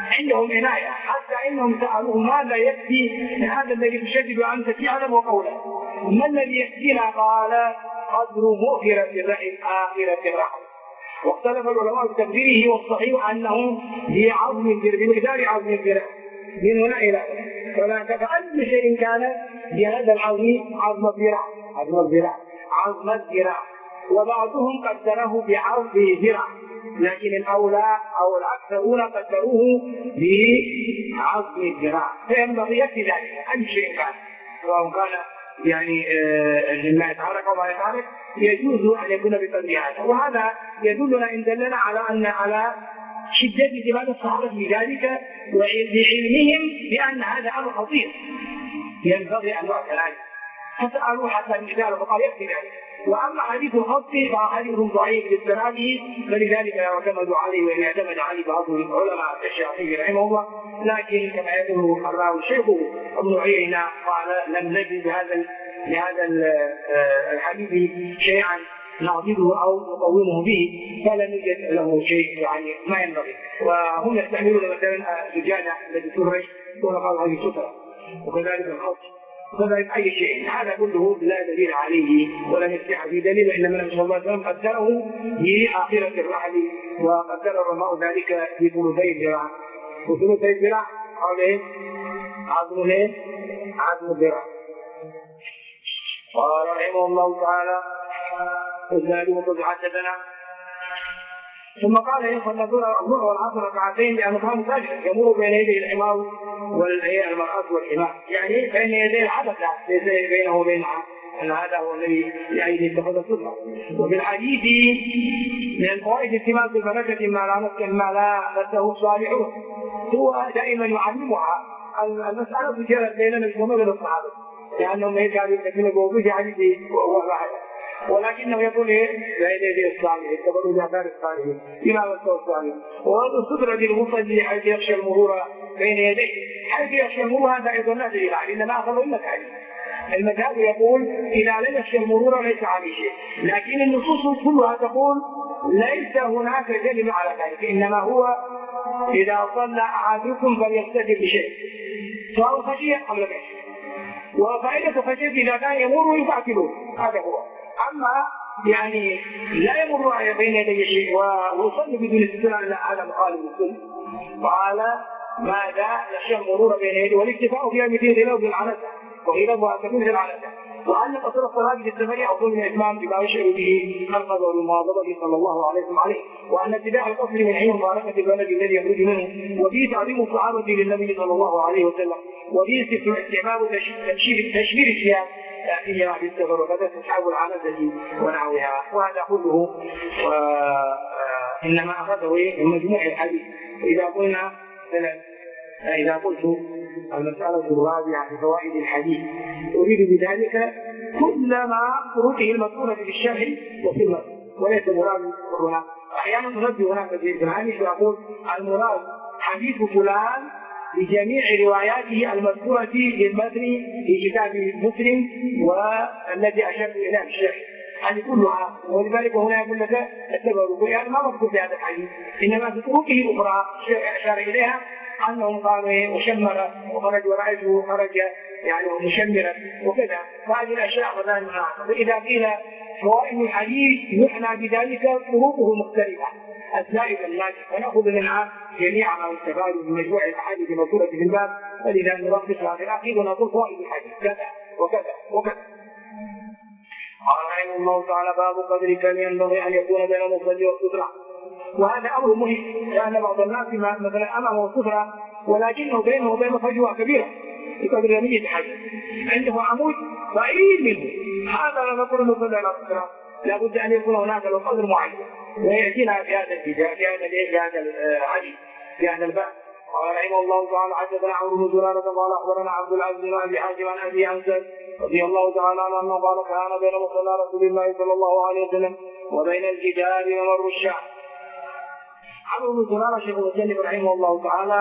عندهم عناية، حتى إنهم سألوه ماذا يكفي هذا الذي تشدد أنت فعلا وقولا، ما الذي يكفينا؟ قال قدر مؤخرة الرحم آخرة الرحم. واختلف العلماء بتقديره، والصحيح أنه بعظم بمقدار عظم الذراع من هنا إلى هنا، فأي شيء كان بهذا العظم عظم الذراع، وبعضهم قدره بعرض ذراع، لكن الأولى أو الأكثرون قدروه بعظم الذراع، فينبغي يكفي ذلك أي شيء كان، سواء كان يعني مما يتحرك أو ما يتحرك يجوز أن يكون بقدر هذا. وهذا يدلنا إن دلنا على شدة انتباه الصحابة لذلك وعلمهم بأن هذا أمر خطير ينبغي أن يعتنى عليه، فسألوا حتى المثال فقال يكفي ذلك. وأما حديث الخط فحديث ضعيف للسناده، فلذلك يعتمد عليه وإن اعتمد عليه بعض العلماء الشافعي رحمه الله، لكن كما يقول الراوي شيخه ابن عيينة قال لم نجد لهذا الحديث شيئا نعضده أو نقومه به، فلم يوجد له شيء يعني ما ينبغي. وهم يستعملون مثلا الزجاجة التي تهرج ونقال هذه سترة، وكذلك الخط، وكذلك أي شيء، هذا كله لا دليل عليه ولم يستطيع في دليل، إنما النبي صلى الله عليه وسلم قدره بآخرة الرحل، وقدر العلماء ذلك في ثلثي الذراع، وثلثي الذراع قال عظم الذراع. قال رحمه الله تعالى إسناده قد حدثنا، ثم قال يصلى الظهر والعصر ركعتين لأنه ساجد يمر بين يدي الحمار والمرأة والحمار، يعني بين يدي الحدث ليس بينه وبينها، أن هذا هو الذي يعني اتخذ السنة. وفي الحديث من الفوائد التماس الفلكة ما لا نفسه الصالحون، هو دائما يعلمها المسألة جرت بيننا وبين الصحابة، لأنهم يجعلوا الذين بوجود حديث واحد، ولكنه يقول بين يدي الصالحين يتبعوا بآثار الصالحين بما وصفه الصالحين. وهذا السترة للمصلي حيث يخشى المرور بين يديه، حيث يخشى المرور هذا أيضا لا دليل عليه، إنما أخذوا إلا تعليم. المذهب يقول إذا لم يخشى المرور ليس عليه شيء، لكن النصوص كلها تقول ليس هناك دليل على ذلك، إنما هو إذا صلى أحدكم فليستتر بشيء سواء خشية أم لم يخشى، وفائدة خشية إذا كان يمر يفعله، هذا هو. أما يعني لا يمر بين يدي شيء ويصلي بدون استترار، لا، هذا مخالف للسنة. قال ماذا يخشى المرور بين يديه والاكتفاء فيها مثل غلاظ العنزة وغلاظها كمثل العنزة، وأن قصر الصلاة بالسفر أفضل من الإتمام بما يشعر به القدر والمواظبة صلى الله عليه وسلم، وأن اتباع القصر من حين مباركة البلد الذي يخرج منه، وفيه تعظيم الصحابة للنبي صلى الله عليه وسلم، وفيه استحباب تشمير الثياب فيها في السفر، وكذا استصحاب العنزة ونحوها. وهذا كله إنما أخذه من مجموع الحديث. إذا قلت المسألة الرابعة في فوائد الحديث أريد بذلك كل ما طرقه المذكورة في الشرح وفي المتن، وليس مراد هنا. أحيانا ننبه هناك في الهامش وأقول المراد حديث فلان بجميع رواياته المذكورة في المتن في كتاب مسلم والذي أشرت إليه الشرح، هذه كلها. ولذلك هنا يقول لك اتبعوا، يعني ما مذكور في هذا الحديث، إنما في طرقه الأخرى أشار إليها أنهم قالوا وشمر وخرج ورأيته خرج يعني مشمرا وكذا، وهذه الأشياء غدا منها. فإذا قيل فوائد الحديث يعنى بذلك طرقه مختلفة الزائدة الناجحة، ونأخذ منها جميع ما يستفاد من مجموع الأحاديث المذكورة في الباب، فلذا نلخصها في الأخير ونقول فوائد الحديث كذا وكذا وكذا. قال رحمه الله تعالى باب قدر كم ينبغي أن يكون بين المصلي والسترة. وهذا أمر مهم، لأن بعض الناس مثلا أمامه السترة ولكنه بينه وبين فجوة كبيرة بقدر يميز الحديث، عنده عمود بعيد منه، هذا لا نقول المصلي على السترة، لابد أن يكون هناك له قدر معين، ويأتينا في هذا الحديث في هذا الباب. قال رحمه الله تعالى حدثنا عمرو بن زرارة قال أخبرنا عبد العزيز بن أبي حاتم عن أبي أنس رضي الله تعالى عنه أنه قال كان بين مصلى رسول الله صلى الله عليه وسلم وبين الجدار ممر الشعب. عمرو بن زرارة شيخ المسلم رحمه الله تعالى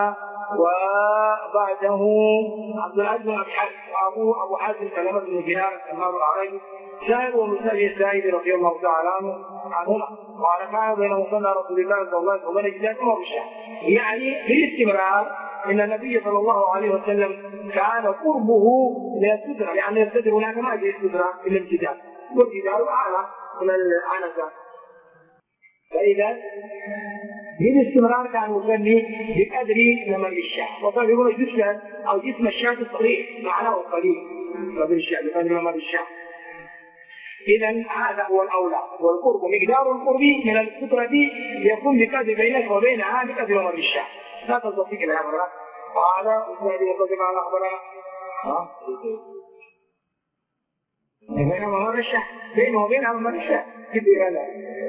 وبعده عبد العزيز بن ابي حاتم وابوه ابو حاتم سلمة بن دينار السمان الاعرابي سائر ومسائل السائد رضي الله تعالى عنهما قال كان بين مصلى رسول الله صلى الله عليه وسلم جدات وبشار، يعني بالاستمرار ان النبي صلى الله عليه وسلم كان قربه من الستره، لان الستر هناك ما يجي الستره الا الجدار، والجدار اعلى من العنزه. فاذا بالاستمرار كان يصلي بقدر نمر الشاة، وقال يقول جسم او جسم الشاة الصغير معناه القليل قدر الشاة بقدر نمر الشاة. اذا هذا هو الاولى، والقرب مقدار القرب من السترة يكون بقدر بينك وبينها بقدر نمر الشاة، لا تصدق الامر. وهذا الذي يقدم على اخبرنا بين ممر الشاة، بينه وبينها ممر الشاة كبير. هذا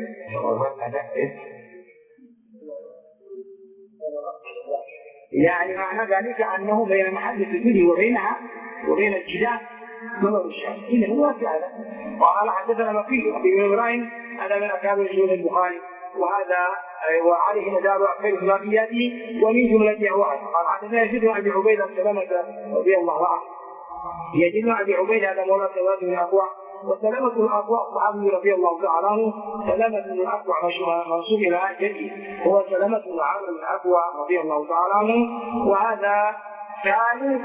يعني معنى ذلك انه بين محل السجود وبينها وبين الجدار ممر الشاة. اذا هو هذا. وقال حدثنا مكي بن ابراهيم هذا من اكابر شيوخ البخاري، وهذا وعليه مدار اكثر خلافياته ومن جملته هو قال حدثنا يزيد بن ابي عبيده سلمة رضي الله عنه. يزيد بن ابي عبيده هذا مولى سواد بن الاكوع، وسلمة بن الاكوع الصحابي رضي الله تعالى عنه. سلمة بن الاكوع منسوب الى جده، هو سلمة بن عمرو بن الاكوع رضي الله تعالى عنه، وهذا ثاني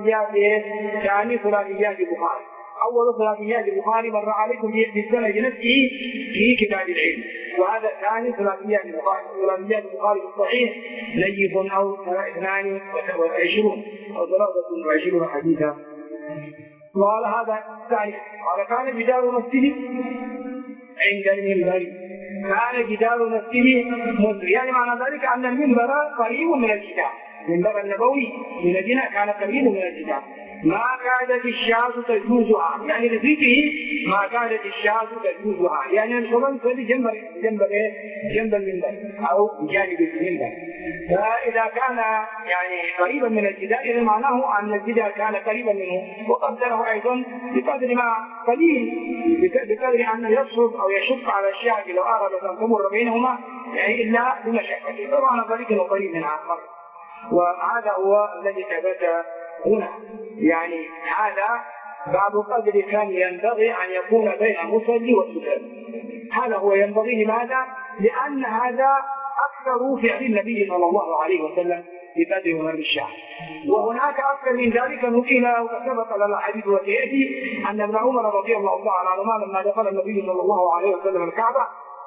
ثلاثيات البخاري. اول ثلاثيات البخاري مر عليكم بالسند نفسه في كتاب العلم، وهذا ثاني ثلاثيات البخاري. ثلاثيات البخاري الصحيح ليف او 22 او 23 حديثا. قال هذا الثاني. قال كان جدار مسجد عند المنبر، كان جدار مسجد مسجد، يعني معنى ذلك ان المنبر قريب من الجدار، المنبر النبوي من المدينه كان قريب من الجدار، ما كادت الشاة تجوزها، يعني لذكره ما كادت الشاة تجوزها، يعني الصلاة تصلي جنب المنبر او بجانب المنبر. فاذا كان يعني قريبا من الجدار اذا معناه ان الجدار كان قريبا منه، وقدره ايضا بقدر ما قليل، بقدر ان يصرف او يشق على الشاة لو اراد ان تمر بينهما، يعني الا بمشقه، طبعا ذلك انه قريب من اخر. وهذا هو الذي ثبت هنا، يعني هذا بعض قدر كان ينبغي ان يكون بين المصلي والسجود. هذا هو ينبغي. لماذا؟ لان هذا اكثر فعل النبي صلى الله عليه وسلم بقدر ممر الشاة. وهناك اكثر من ذلك نقل وسبق لنا الحديث وسياتي ان ابن عمر رضي الله تعالى عنهما لما دخل النبي صلى الله عليه وسلم الكعبه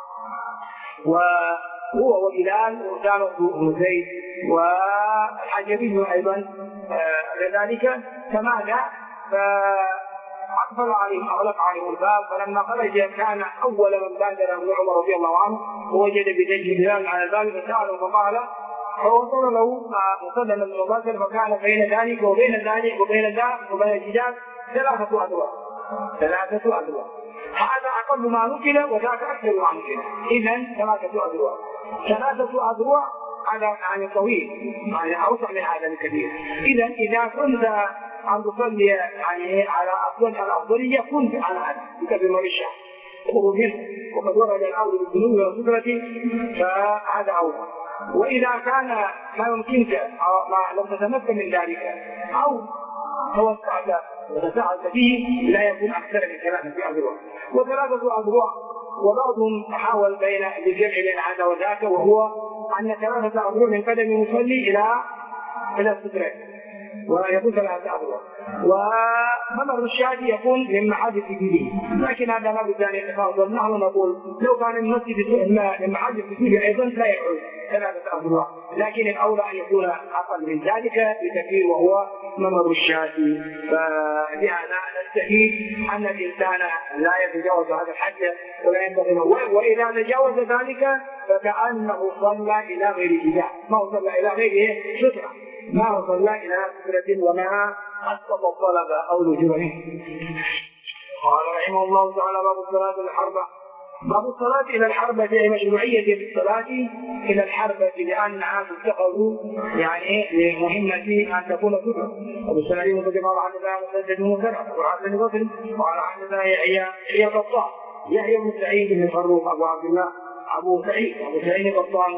وهو وبلال وأسامة بن زيد والحجبي ايضا لذلك فماذا؟ فأقبل عليهم أغلق عليهم الباب، فلما خرج كان أول من بادر ابن عمر رضي الله عنه ووجد بيده بلال على الباب فسأله فقال، فوصل له مسلم بن مباشر، فكان بين ذلك وبين الجدار 3 أذرع. هذا أقل ما نقل وذاك أكثر ما نقل. إذن 3 أذرع. 3 أذرع هذا يعني طويل، يعني أوسع من هذا بكثير. إذا كنت أن تصلي يعني على الأفضلية كنت على هذا بكثير من الشعب خذوا منه، وقد ورد الأمر بالذنوب والسدرة فهذا أولى. وإذا كان ما يمكنك أو لم تتمكن من ذلك أو توسعت وتساعدت فيه لا يكون أكثر من 3 أذرع. و3 أذرع وبعضهم تحاول بين الجمع بين هذا وذاك، وهو أن 3 أذرع من قدم المصلي إلى السترة، ويكون 3 أذرع. وممر الشاة يكون من محل سجوده، لكن هذا ما بد أن يتفاضل. نحن نقول لو كان المسجد من محل سجوده أيضا لا يعود 3 أذرع، لكن الأولى أن يكون أقل من ذلك بكثير وهو ممر الشاة. فلهذا نستفيد أن الإنسان لا يتجاوز هذا الحد ولا ينبغي، وإذا تجاوز ذلك فكأنه صلى إلى غير جدار، ما هو صلى إلى غير سترة، ما هو صلى إلى سترة وما أسقط الطلب أو لجوعه. قال رحمه الله تعالى: باب الصلاة إلى الحربة. باب الصلاة إلى الحربة في مشروعية الصلاة إلى الحربة، لأنها تتخذ يعني لمهمة أن تكون سترة. أبو السلام قدم على حدثنا مسدد بن مسرع وعبد بن بكر وعلى حدثنا يحيى القطان يحيى بن سعيد بن فروخ أبو عبد الله أبو سعيد القطان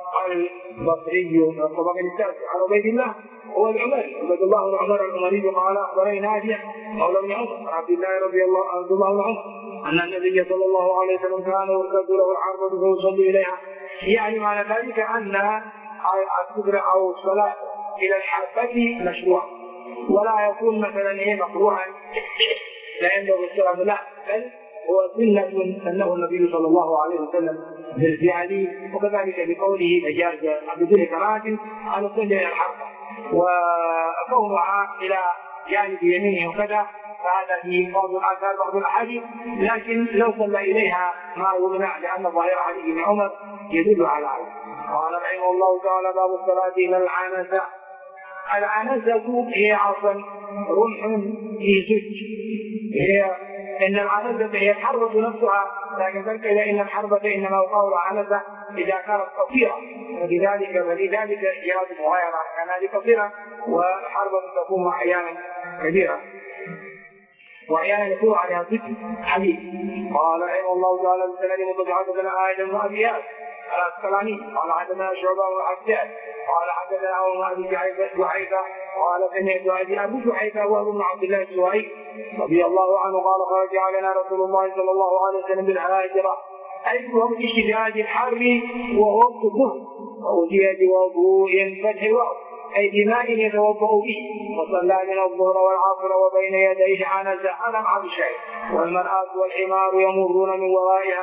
البصري من الطبقة التاسعة عن عبيد الله هو العمري عبد الله بن عمر العمري قال أخبرني نافع مولى بن عمر عن عبد الله رضي الله عنه عبد الله بن عمر أن النبي صلى الله عليه وسلم كان يركض له الحربة فيصلي إليها. يعني معنى ذلك أن القدرة أو الصلاة إلى الحربة مشروع ولا يكون مثلا مكروها لا ينبغي الصلاة، لا، بل هو سنة سنه النبي صلى الله عليه وسلم بالفعل، وكذلك بقوله فجاز بدون كراهة أن يصلي إلى الحربة وكونها إلى جانب يمينه وكذا فهذا في بعض الآثار بعض الأحاديث، لكن لو صلى إليها ما يمنع لأن ظاهر حديث ابن عمر يدل على هذا. قال رحمه الله تعالى باب الصلاة إلى العنزة. العنزة هي عصا رمح في زج، هي إن العنزة هي الحربة نفسها، لكن ذلك إن الحربة إنما يقال عنزة إذا كانت قصيرة، فلذلك جاءت مغايرة كانت قصيرة والحربة تكون أحيانا كبيرة وأحيانا يكون عليها زج حديد. قال رحمه الله تعالى بسند متحدثنا آية بن أبي الأسقلاني قال حدثنا شعبة والحجاج قال حدثنا أبو جحيفة قال سمعت أبو جحيفة وهو بن عبد الله السوائي رضي الله عنه قال خرج علينا رسول الله صلى الله عليه وسلم بالهاجرة، أي وهو اشتداد الحر وهو الظهر، وأتي بوضوء فتح الوقت أي بماء يتوضأ به، وصلى من الظهر والعصر وبين يديه عنزة على بعض الشيء، والمرأة والحمار يمرون من ورائها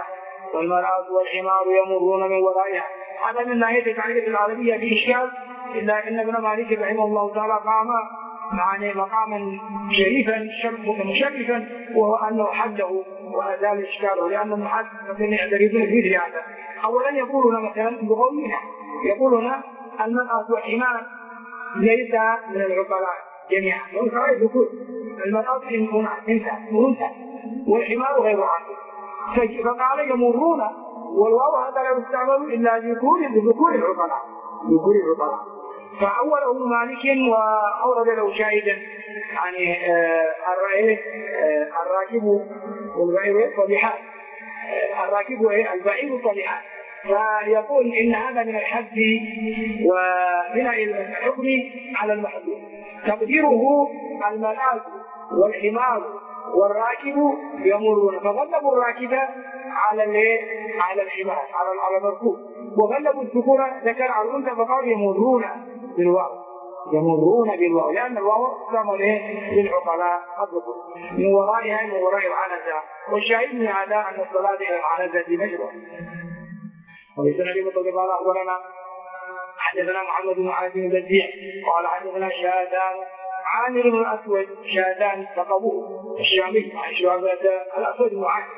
هذا من ناحية التعريف العربية في إشكال، إلا إن ابن مالك رحمه الله تعالى قام مقاما شريفا مشرفا، وهو أنه حده وأزال إشكاله، لأن المحدثين يعترضون في هذا. أولا يقولون مثلا بقولنا يقولون المرأة والحمار ليس من العقلاء جميعا، والعقلاء ذكور، المرأة أنثى والحمار غير عاقل، فقال يمرون، والواو هذا لا يستعمل إلا لذكور العقلاء. فأوله مالك وأورد له شاهدا يعني الراكب والبعير طليحان، البعير طليحان، فيقول إن هذا من الحد وبناء الحكم على المحدود، تقديره المرأة والحمار والراكب يمرون، فغلبوا الراكب على الحمار على المركوب، وغلبوا الذكور ذكر على الأنثى فقالوا يمرون بالواو لأن الواو تعمل للعقلاء الذكور من وراء العنزة. والشاهد من هذا أن الصلاة إلى العنزة مشروع. وبسند مطلق قال أخبرنا حدثنا محمد بن عاصم البزيع قال حدثنا شادان عامر بن الأسود، شادان لقبوه الشامي عن شعبة الأسود بن عامر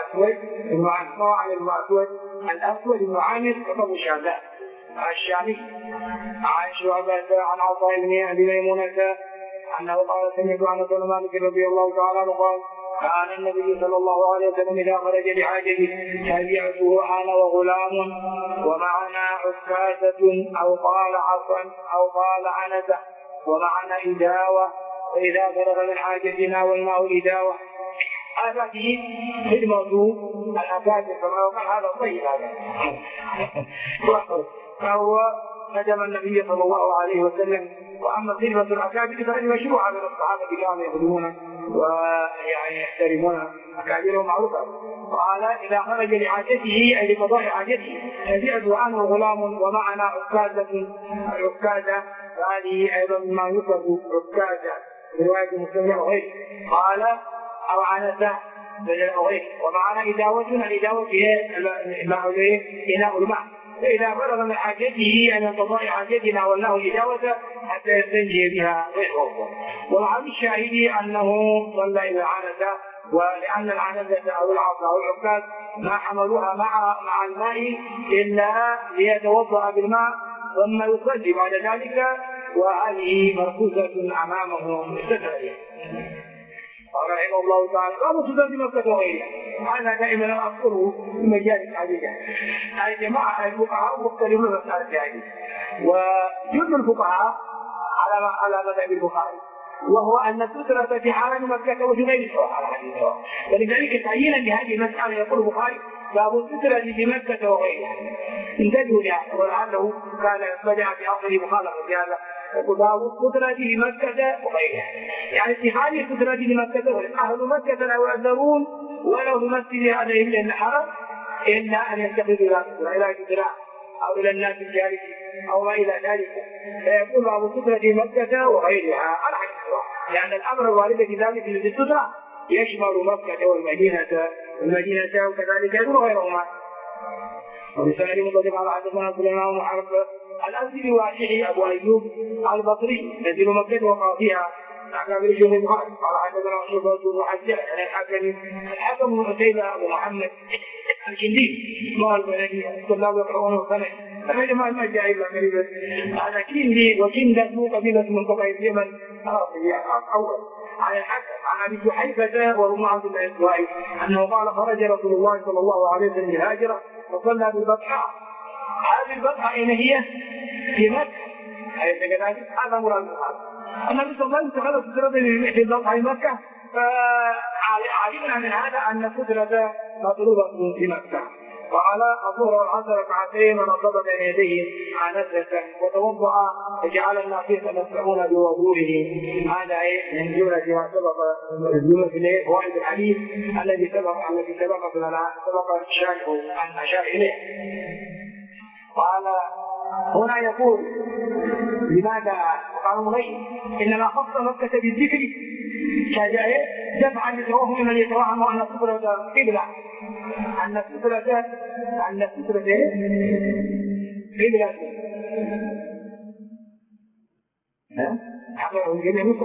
الأسود بن عامر لقبوه شادان الشامي عن شعبة عن عطاء بن أبي ميمونة أنه قال سمعت عن أنس بن مالك رضي الله تعالى عنه قال كان النبي صلى الله عليه وسلم إذا خرج لحاجته تبعته أنا وغلام ومعنا عكازة أو قال عصا أو قال عنزة ومعنا إداوة، فإذا فرغ من حاجتنا والماء إداوة. هذه خدمة الأكابر كما وقال هذا طيب فهو خدم النبي صلى الله عليه وسلم. وأما خدمة الأكابر فهي مشروعة من الصحابة كانوا يخدمون ويعني يحترمون أكابرهم معروفة. قال إذا خرج لحاجته أي لقضاء حاجته تبعته أنا وغلام ومعنا عكازة، فهذه أيضا ما يفرد عكازة برواية مسلم وغيره. قال أو عنزة وغيره. ومعنا الإداوة هي إناء الماء، فإذا فرغ من حاجته أن يقضاء حاجتنا والله إداوة حتى يستنجي بها غيره. وعن الشاهد أنه صلى إلى العنزة، ولأن العنزة أو العصا أو العكاز ما حملوها مع الماء إلا ليتوضأ بالماء ثم يصلي بعد ذلك، وهذه مركوزة أمامه مستدرية. قال رحمه الله تعالى قاموا تزاد مكة وغيرها. هذا دائما أذكره في مجال الحديث. الجماعة الفقهاء مختلفون في مسألة هذه، وجل الفقهاء على مذهب البخاري وهو أن السترة في حرم مكة وفي غيرها على حديث سواء. ولذلك تعيينا لهذه المسألة يقول البخاري باب السترة في مكة وغيرها. انتبهوا لهذا، ولعله كان بدأ في أصل مخالفة هذا. يقول باب السترة في مكة وغيرها، يعني في هذه السترة في مكة وغيرها أهل مكة لا يعذرون ولو بمسجد عليهم إلى الحرم إلا أن يتخذوا إلى سترة أو إلى الناس الجالسين أو ما إلى ذلك. فيقول باب السترة في مكة وغيرها على حديث سواء، لأن الأمر الوارد في ذلك في السترة يشمل مكة والمدينة وكذلك يدور غيرهما. وبسند مصدق على حدثنا سليمان بن حرب الأزدي الواشعي أبو أيوب البصري نزل مكة وقع فيها أكابر شيخ البخاري قال حدثنا شعبة بن الحجاج عن الحكم بن عتيبة أبو محمد الكندي ما البلدي الطلاب يقرؤون الخلق فهذا ما جاء إلا قريبا. هذا كندي وكندة له قبيلة من قبائل اليمن أول عن الحكم عن أبي جحيفة وهم عبد الله الإسرائيلي أنه قال خرج رسول الله صلى الله عليه وسلم الهاجرة وصلى بالبطحاء. هذه البطحاء أين هي؟ في مكة. هذا مراد النبي صلى الله عليه وسلم اتخذ سترة في البطحاء مكة، فعلمنا من هذا أن السترة مطلوبة في مكة. وعلى الظهر والعصر ركعتين ونصب بين يديه عنزة وتوضأ وجعل الناس يتمتعون بوضوئه. هذا من جملة ما سبق جملة فوائد الحديث الذي سبق الشارح أن أشار إليه. قال هنا يقول لماذا قالوا لي إنما خص مكة بالذكر كجاء دفعا لتوهم من يتوهم أن السترة قبلة أن السترة قبلة حقا قبلة مصر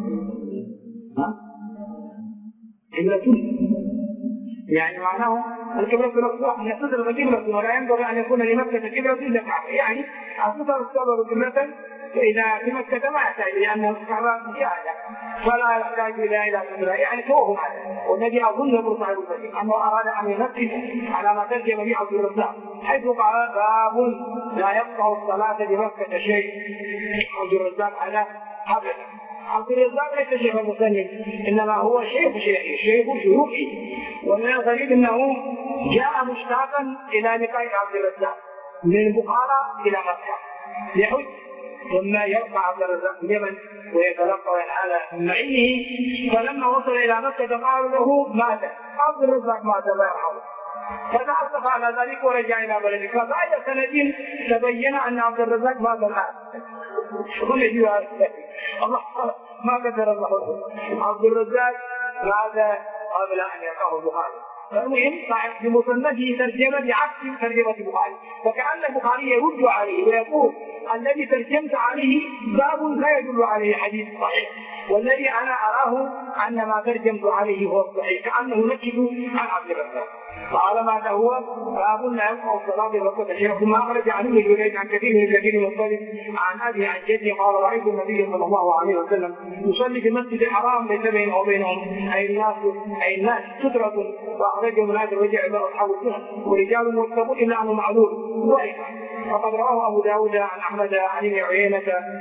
قبلة يعني معناه القبلة نفسها أن السترة قبلة ولا ينبغي أن يكون لمكة قبلة إلا كعبة، يعني السترة تعتبر قبلة فإذا في مكة ما يحتاج لأن الكعبة مشاهدة فلا يحتاج إلى سترة، يعني توهم هذا. والذي أظن يقول صاحب الفتح أنه أراد أن ينفذ على ما ترجم به عبد الرزاق حيث قال باب لا يقطع الصلاة بمكة شيء. عبد الرزاق على حبل عبد الرزاق ليس شيخ المسلم إنما هو شيخ شيوخي، ومن الغريب أنه جاء مشتاقا إلى لقاء عبد الرزاق من البخارى إلى مكة لحج، ثم يبقى عبد الرزاق في اليمن ويتلقى وينحل من معينه. فلما وصل إلى مكة قالوا له مات عبد الرزاق مات الله يرحمه، فتعصف على ذلك ورجع إلى بلده. فبعد سنتين تبين أن عبد الرزاق مات الآن. الله ما قدر الله عبد الرزاق مات قبل أن يلقاه البخاري. فالمهم صاحب بمصنفه ترجمة بعكس ترجمة البخاري، فكأن البخاري يرد عليه ويقول الذي ترجمت عليه باب لا يدل عليه حديث صحيح، والذي أنا أراه أن ما ترجمت عليه هو الصحيح، كأنه نكد عن عبد الرزاق. قال ماذا هو؟ باب لا يقع الصلاة بمكة شيء. ثم أخرج عن ابن جريج عن كثير من الذين مختلف عن أبي عن جدي قال رأيت النبي صلى الله عليه وسلم يصلي في المسجد الحرام ليس بينه وبينهم أي الناس سترة، فأخرجه من هذا الرجع إلى أصحاب السنة ورجال مرتبون إلا أنه معلول ضعيف. فقد رواه أبو داود عن أحمد عن ابن عيينة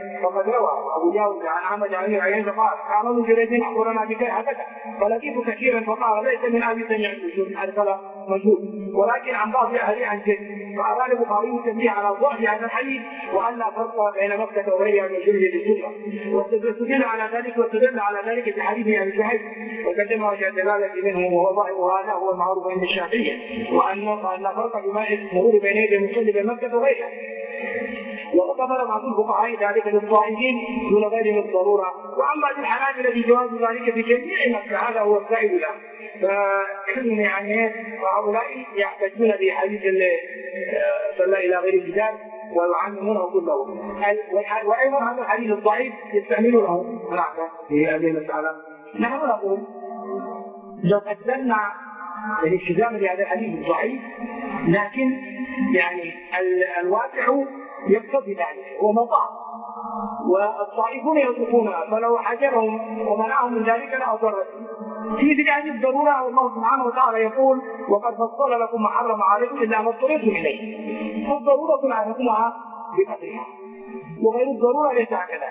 قال كان ابن جريج أخبرنا بك هكذا فلقيت كثيرا فقال ليس من أبي سمعت هذا مجهول، ولكن عن بعض أهل عن جد. فأراد البخاري التنبيه على ضعف هذا الحديث وأن لا فرق بين مكة وغيرها من جملة السنة، واستدل على ذلك بحديث أبي جحيف وقدم وجه الدلالة منه وهو ظاهر هذا هو المعروف عند الشافعية، وأن لا فرق بما المرور بين يدي المصلي بين مكة وغيرها. واعتبر بعض الفقهاء ذلك للطائفين دون غير الضروره، واما الحنابلة في جواز ذلك في جميع مكه هذا هو السائد له. يعني هؤلاء يحتجون بحديث صلى الى غير الجدار ويعممونه كله، وايضا هذا الحديث الضعيف يستعملونه في هذه المساله. نحن نقول لو قدمنا الاستدامه لهذا الحديث الضعيف، لكن يعني الواقع يقتضي ذلك هو مطاع، والطائفون يطلقونها فلو حجرهم ومنعهم من ذلك لأضر. في هذه الضرورة الله سبحانه وتعالى يقول وقد فصل لكم ما حرم عليكم إلا ما اضطررتم إليه، فالضرورة نعرفها بقدرها وغير الضرورة ليس هكذا.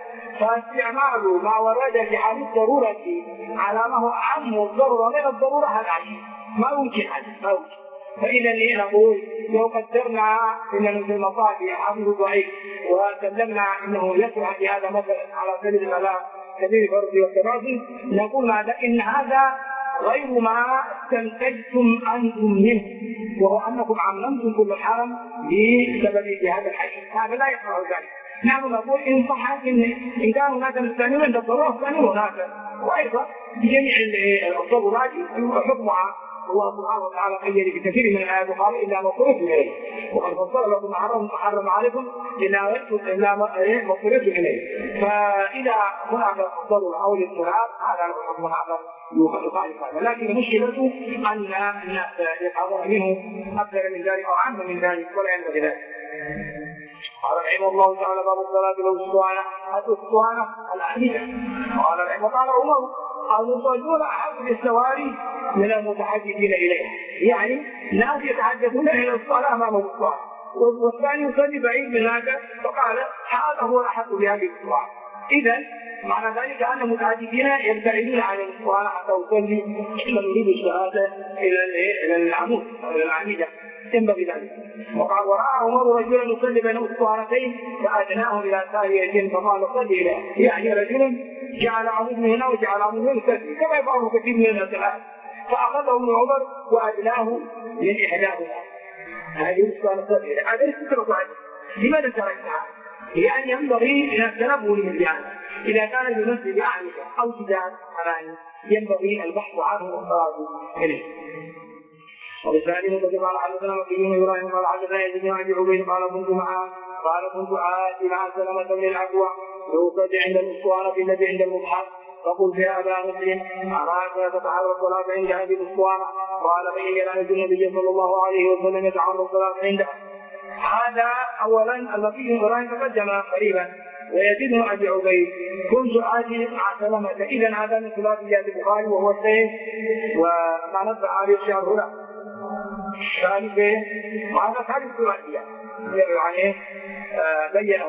فاستعمال ما ورد في حال الضرورة على ما هو أعم الضرورة من الضرورة هذا عجيب ما يمكن هذا ما يمكن. فإذا نقول لو قدرنا أن في المصادر حديث ضعيف وسلمنا أنه يصلح في هذا مثلا على سبيل الفرض والتراضي نقول إن هذا غير ما استنتجتم أنتم منه، وهو أنكم عممتم كل الحرم بسبب هذا الحديث، هذا لا يصلح ذلك. نحن نقول إن صح إن كان هناك مستعملون بالضرورة فإنه هناك، وأيضا جميع الضرورات حكمها الله سبحانه وتعالى قيد بكثير من الآيات وقال إلا ما اضطررتم إليه، وقد فصل لكم حرم عليكم إلا ما اضطررتم إليه. فإذا هناك ضرورة أو الاضطرار هذا الحكم آخر يخالف هذا، لكن المشكلة أن الناس يفعلون منه أكثر من ذلك أو عنه من ذلك ولا ينبغي ذلك. قال رحمه الله تعالى باب الصلاة الأسطوانة الأحمية. قال رحمه الله عمر المصلون أحب بالسواري من المتحدثين إليها، يعني ناس يتحدثون إلى الصلاة أمام الأسطوانة والثاني يصلي بعيد من هذا، فقال هذا هو الأحق بهذه الأسطوانة. إذا معنى ذلك أن المتحدثين يبتعدون عن الأسطوانة حتى يصلي من يريد الشهادة إلى العمود أو إلى الأعمدة ينبغي ذلك. وقال ورأى عمر رجلا يصلي بين أسطوانتين فأدناه إلى سارية فقال صلي إليه، يعني رجل جعل عمود من هنا وجعل عمود من يصلي كما يفعله كثير من الناس الآن، فأخذه ابن عمر وأدناه من إحداهما هذه الأسطوانة صلي إليه. هذا الفكرة عنه. لماذا تركتها؟ لأن ينبغي إلى التنبه للمجال إذا كان المسجد أعمدة أو جدار أمامي ينبغي البحث عنه والصلاة إليه. وبالتالي متفق على حدثنا مكي بن ابراهيم قال حدثنا يزيد بن ابي عبيد قال كنت آتي مع سلمة بن الأكوع يصلي عند الأسطوانة التي عند المصحف، فقلت يا أبا مسلم أراك تتحرى الصلاة عند هذه الأسطوانة؟ قال فإني رأيت النبي صلى الله عليه وسلم يتحرى الصلاة عندها. هذا أولا المكي بن ابراهيم تقدم قريبا. ويزيد بن ابي عبيد كنت آتي مع سلمة، إذا هذا من ثلاثيات البخاري وهو السيف وما نبع عليه الشهر هنا ثالث وهذا ثالث ثلاثية يعني بينه.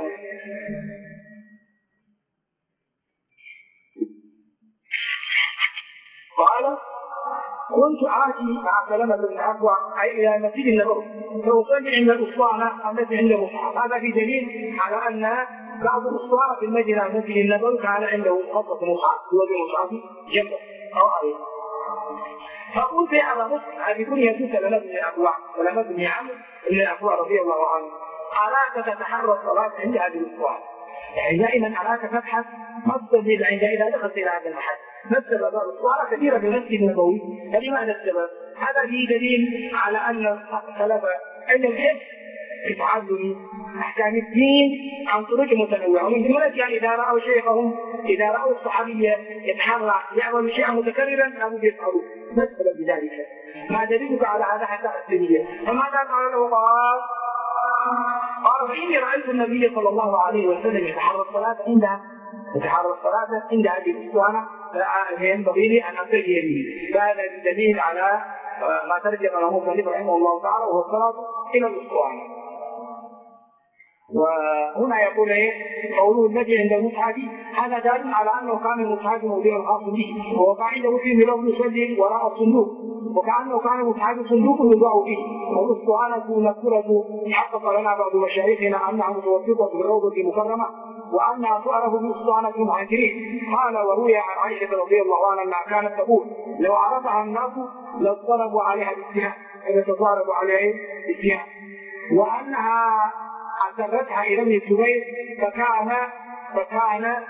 قال كنت آتي مع سلمة بن الأكوع أي إلى المسجد النبوي فأصلي عند الأسطوانة التي عند المصحف. هذا في دليل على أن بعض الأسطوانة في المسجد النبوي كان عنده خطة مصحف وجه مصحف جنبه أو عليه. فقلت يا أبا مسلم هذه كنية سلمة بن الأكوع سلمة بن عمرو بن الأكوع رضي الله عنه أراك تتحرى الصلاة عند هذه الأسطوانة، يعني دائما أراك تبحث ما تستزيد إذا دخلت إلى هذا المحل. ما السبب؟ الأسطوانة كثيرة في المسجد النبوي، فلماذا السبب؟ هذا فيه دليل على أن السلف عند الحفظ في تعلم أحكام الدين عن طرق متنوعة، ومن جملة يعني إذا رأوا شيخهم إذا رأوا الصحابية يتحرى يعمل شيئا متكررا كانوا يفعلوا. ما السبب بذلك؟ ما دليلك على هذا حتى السبيل؟ فماذا قال له؟ قال فإني رأيت النبي صلى الله عليه وسلم يتحرى الصلاة عند هذه الأسطوانة فينبغي لي أن أتجه به. فهذا دليل على ما ترجمه المصنف رحمه الله تعالى وهو الصلاة إلى الأسطوانة. وهنا يقول قوله الذي عند المصحف هذا دال على أنه كان المصحف موضوع خاص به، ووقع عنده فيه ملون يصلي وراء الصندوق، وكأنه كان المصحف صندوق يوضع فيه. والأسطوانة مذكورة حقق لنا بعض مشايخنا أنها متوسطة في الروضة المكرمة وأنها تعرف بالأسطوانة المهاجرين. قال وروي عن عائشة رضي الله عنها أنها كانت تقول لو عرفها الناس لاضطربوا عليها بالسهام، إذا تضاربوا عليها بالسهام، وأنها أسرتها إلى ابن الزبير فكان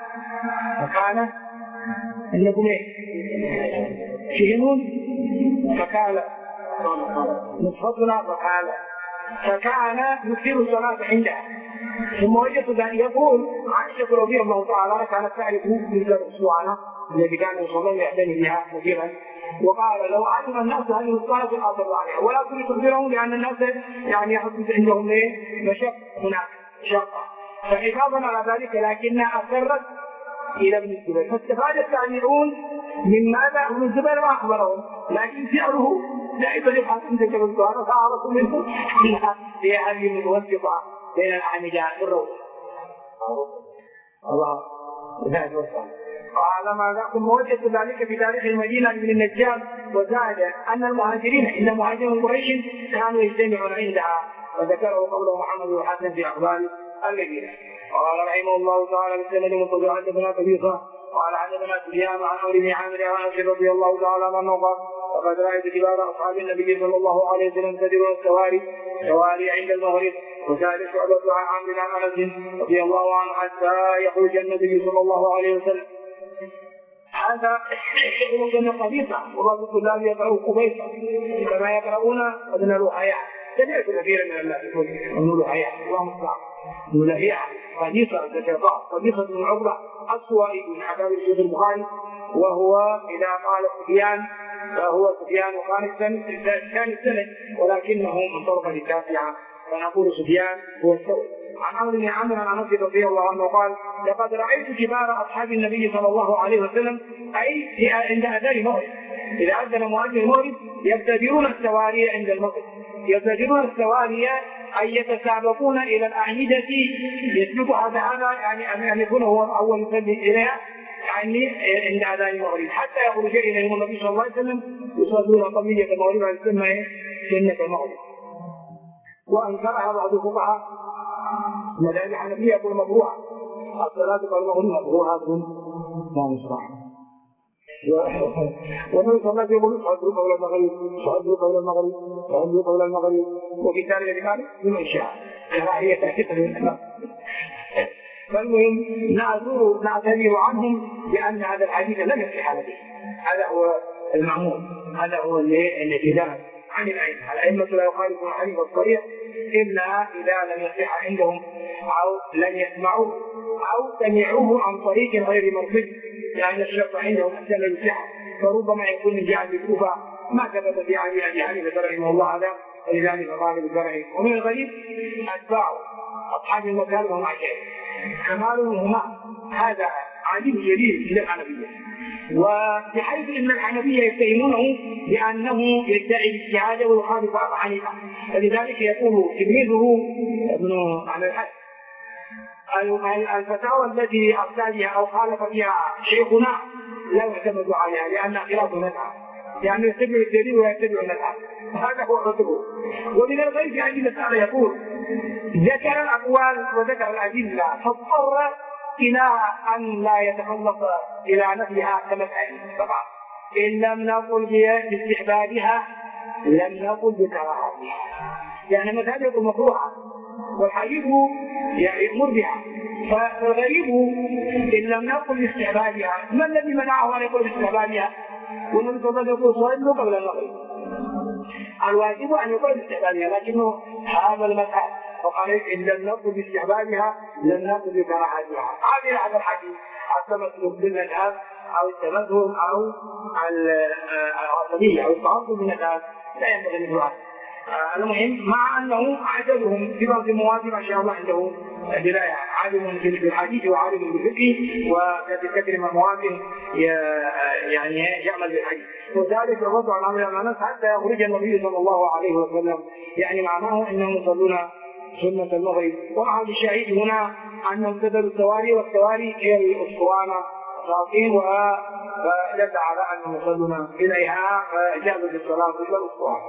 إنكم شهنون فكان نصفتنا فكان يكثر الصلاة عندها. ثم وجدت أن يقول عائشة رضي الله تعالى كانت تعرف مثل الأسطوانة التي كان يصلي يعتني بها كثيرا، وقال لو علم الناس هذه الصلاة لأصروا عليها ولكن تخبرهم لأن الناس يعني يحدث عندهم مشق هناك شقة فحفاظا على ذلك لكنها أسرت إلى ابن الزبير. فاستفاد التابعون من ماذا؟ ابن الزبير ما أخبرهم، لكن فعله لا يبلغ عن ذلك الأسطوانة فعرفوا منه هي هذه المتوسطة بين الأعمدة الروضة. الله قال ما ذاكم وجدت ذلك في تاريخ المدينة ابن النجار، وزاد أن المهاجرين عند مهاجر قريش كانوا يجتمعون عندها، وذكره قوله محمد بن الحسن في أخبار المدينة. قال رحمه الله تعالى بالسند المنتظر حدثنا قبيصة قال حدثنا سفيان عن عمرو بن عامر عن انس رضي الله تعالى عنه قال لقد رايت كبار اصحاب النبي صلى الله عليه وسلم تدرون السواري عند المغرب. وسال شعبة عن عمرو بن انس رضي الله عنه حتى يخرج النبي صلى الله عليه وسلم. هذا يقولون قبيصة والله الطلاب يقرأوا قبيصة كما يقرؤون ابن الوحياء. سمعت كثيرا من الناس يقول ابن الوحياء الله مستعان ابن الوحياء قبيصة الشيطان قبيصة بن عقبة السوائي من حكام الشيخ البخاري، وهو إذا قال سفيان فهو سفيان كان السند ولكنه من طرق التاسعة، فنقول سفيان هو الثوري. عن عمرو بن عامر عن انس رضي الله عنه قال لقد رايت كبار اصحاب النبي صلى الله عليه وسلم اي عند اذان المغرب، اذا اذن مؤذن المغرب يبتدرون السواري عند المغرب، يبتدرون السواري اي يتسابقون الى الاعمده يسبقها هذا يعني ان يكون هو اول يصلي اليها يعني عند اذان المغرب حتى يخرج اليهم النبي صلى الله عليه وسلم يصلون قبليه المغرب على سنه المغرب. وانكرها بعض الفقهاء مذاهب الحنفيه يقول مكروهه الصلاه قبل المغرب مكروهه لا مشروعه. والنبي صلى الله عليه وسلم يقول صلوا قبل المغرب صلوا قبل المغرب صلوا قبل المغرب، وفي ثاني ذلك من شاء هي تحقيق للاسلام. فالمهم نعتذر عنهم لان هذا الحديث لم يصح عليه، هذا هو المعمول، هذا هو الاعتذار عن الأئمة لا يخالفون الحديث الصريح إلا إذا لم يصح عندهم أو لم يسمعوه أو سمعوه عن طريق غير مرفوض، لأن الشرط عندهم أن لا يصح، فربما يكون من جهة الكوفة ما ثبت في عن أبي حنيفة رحمه الله هذا، ولذلك قال بالبرع. ومن الغريب أتباع أصحاب المكان وهم عشائر كمالهم هما، هذا عجيب جديد إلى الحنفية، وبحيث ان الحنفيه يتهمونه بانه يدعي الاجتهاد ويخالف ابا حنيفه، فلذلك يقول تلميذه ابن علي الحسن الفتاوى التي افتى بها او خالف فيها شيخنا لا يعتمد عليها لانها خلاف المذهب، يعني يتبع الدليل ويتبع المذهب، هذا هو الرتب. ومن الغيب عندي مسألة يقول ذكر الاقوال وذكر الادله فاضطر إلى أن لا يتخلص إلى نفيها كمسألة طبعا، إن لم نقل باستحبابها لم نقل بكراهتها، يعني مثلا يقول مكروهة والحديث يأمر بها، فالغريب إن لم نقل باستحبابها ما الذي منعه أن يقول باستحبابها؟ والنبي صلى الله عليه وسلم يقول صلوا قبل المغرب، الواجب أن يقول باستحبابها، لكنه هذا المذهب وقال إن لم نقل باستحبابها لم نقل بكراهتها. هذا الحديث التمثل بالمذهب أو التمثل أو العصبية أو التعصب بالمذهب لا ينبغي مثل هذا. المهم مع أنه عددهم في بعض المواضع ما شاء الله عنده دراية، عالم بالحديث وعالم بالفقه وكثير من المواضع يعني يعمل بالحديث، وذلك وضع الأمر الناس حتى يخرج النبي صلى الله عليه وسلم، يعني معناه أنهم يصلون سنة المغرب. ومع الشاهد هنا أنهم ابتدأوا السواري، والسواري هي الأسطوانة الساطين، ودل على أنهم يصلون إليها فجازوا بالصلاة إلى الأسطوانة.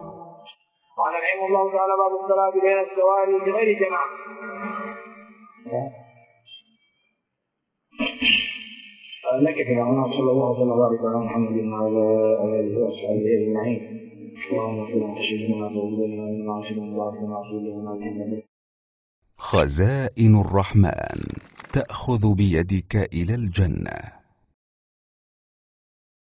قال رحمه الله تعالى باب الصلاة بين السواري بغير جماعة. نكتب هنا صلى الله وسلم وبارك على محمد وعلى آله وصحبه أجمعين. اللهم صل على سيدنا محمد. خزائن الرحمن تأخذ بيدك إلى الجنة.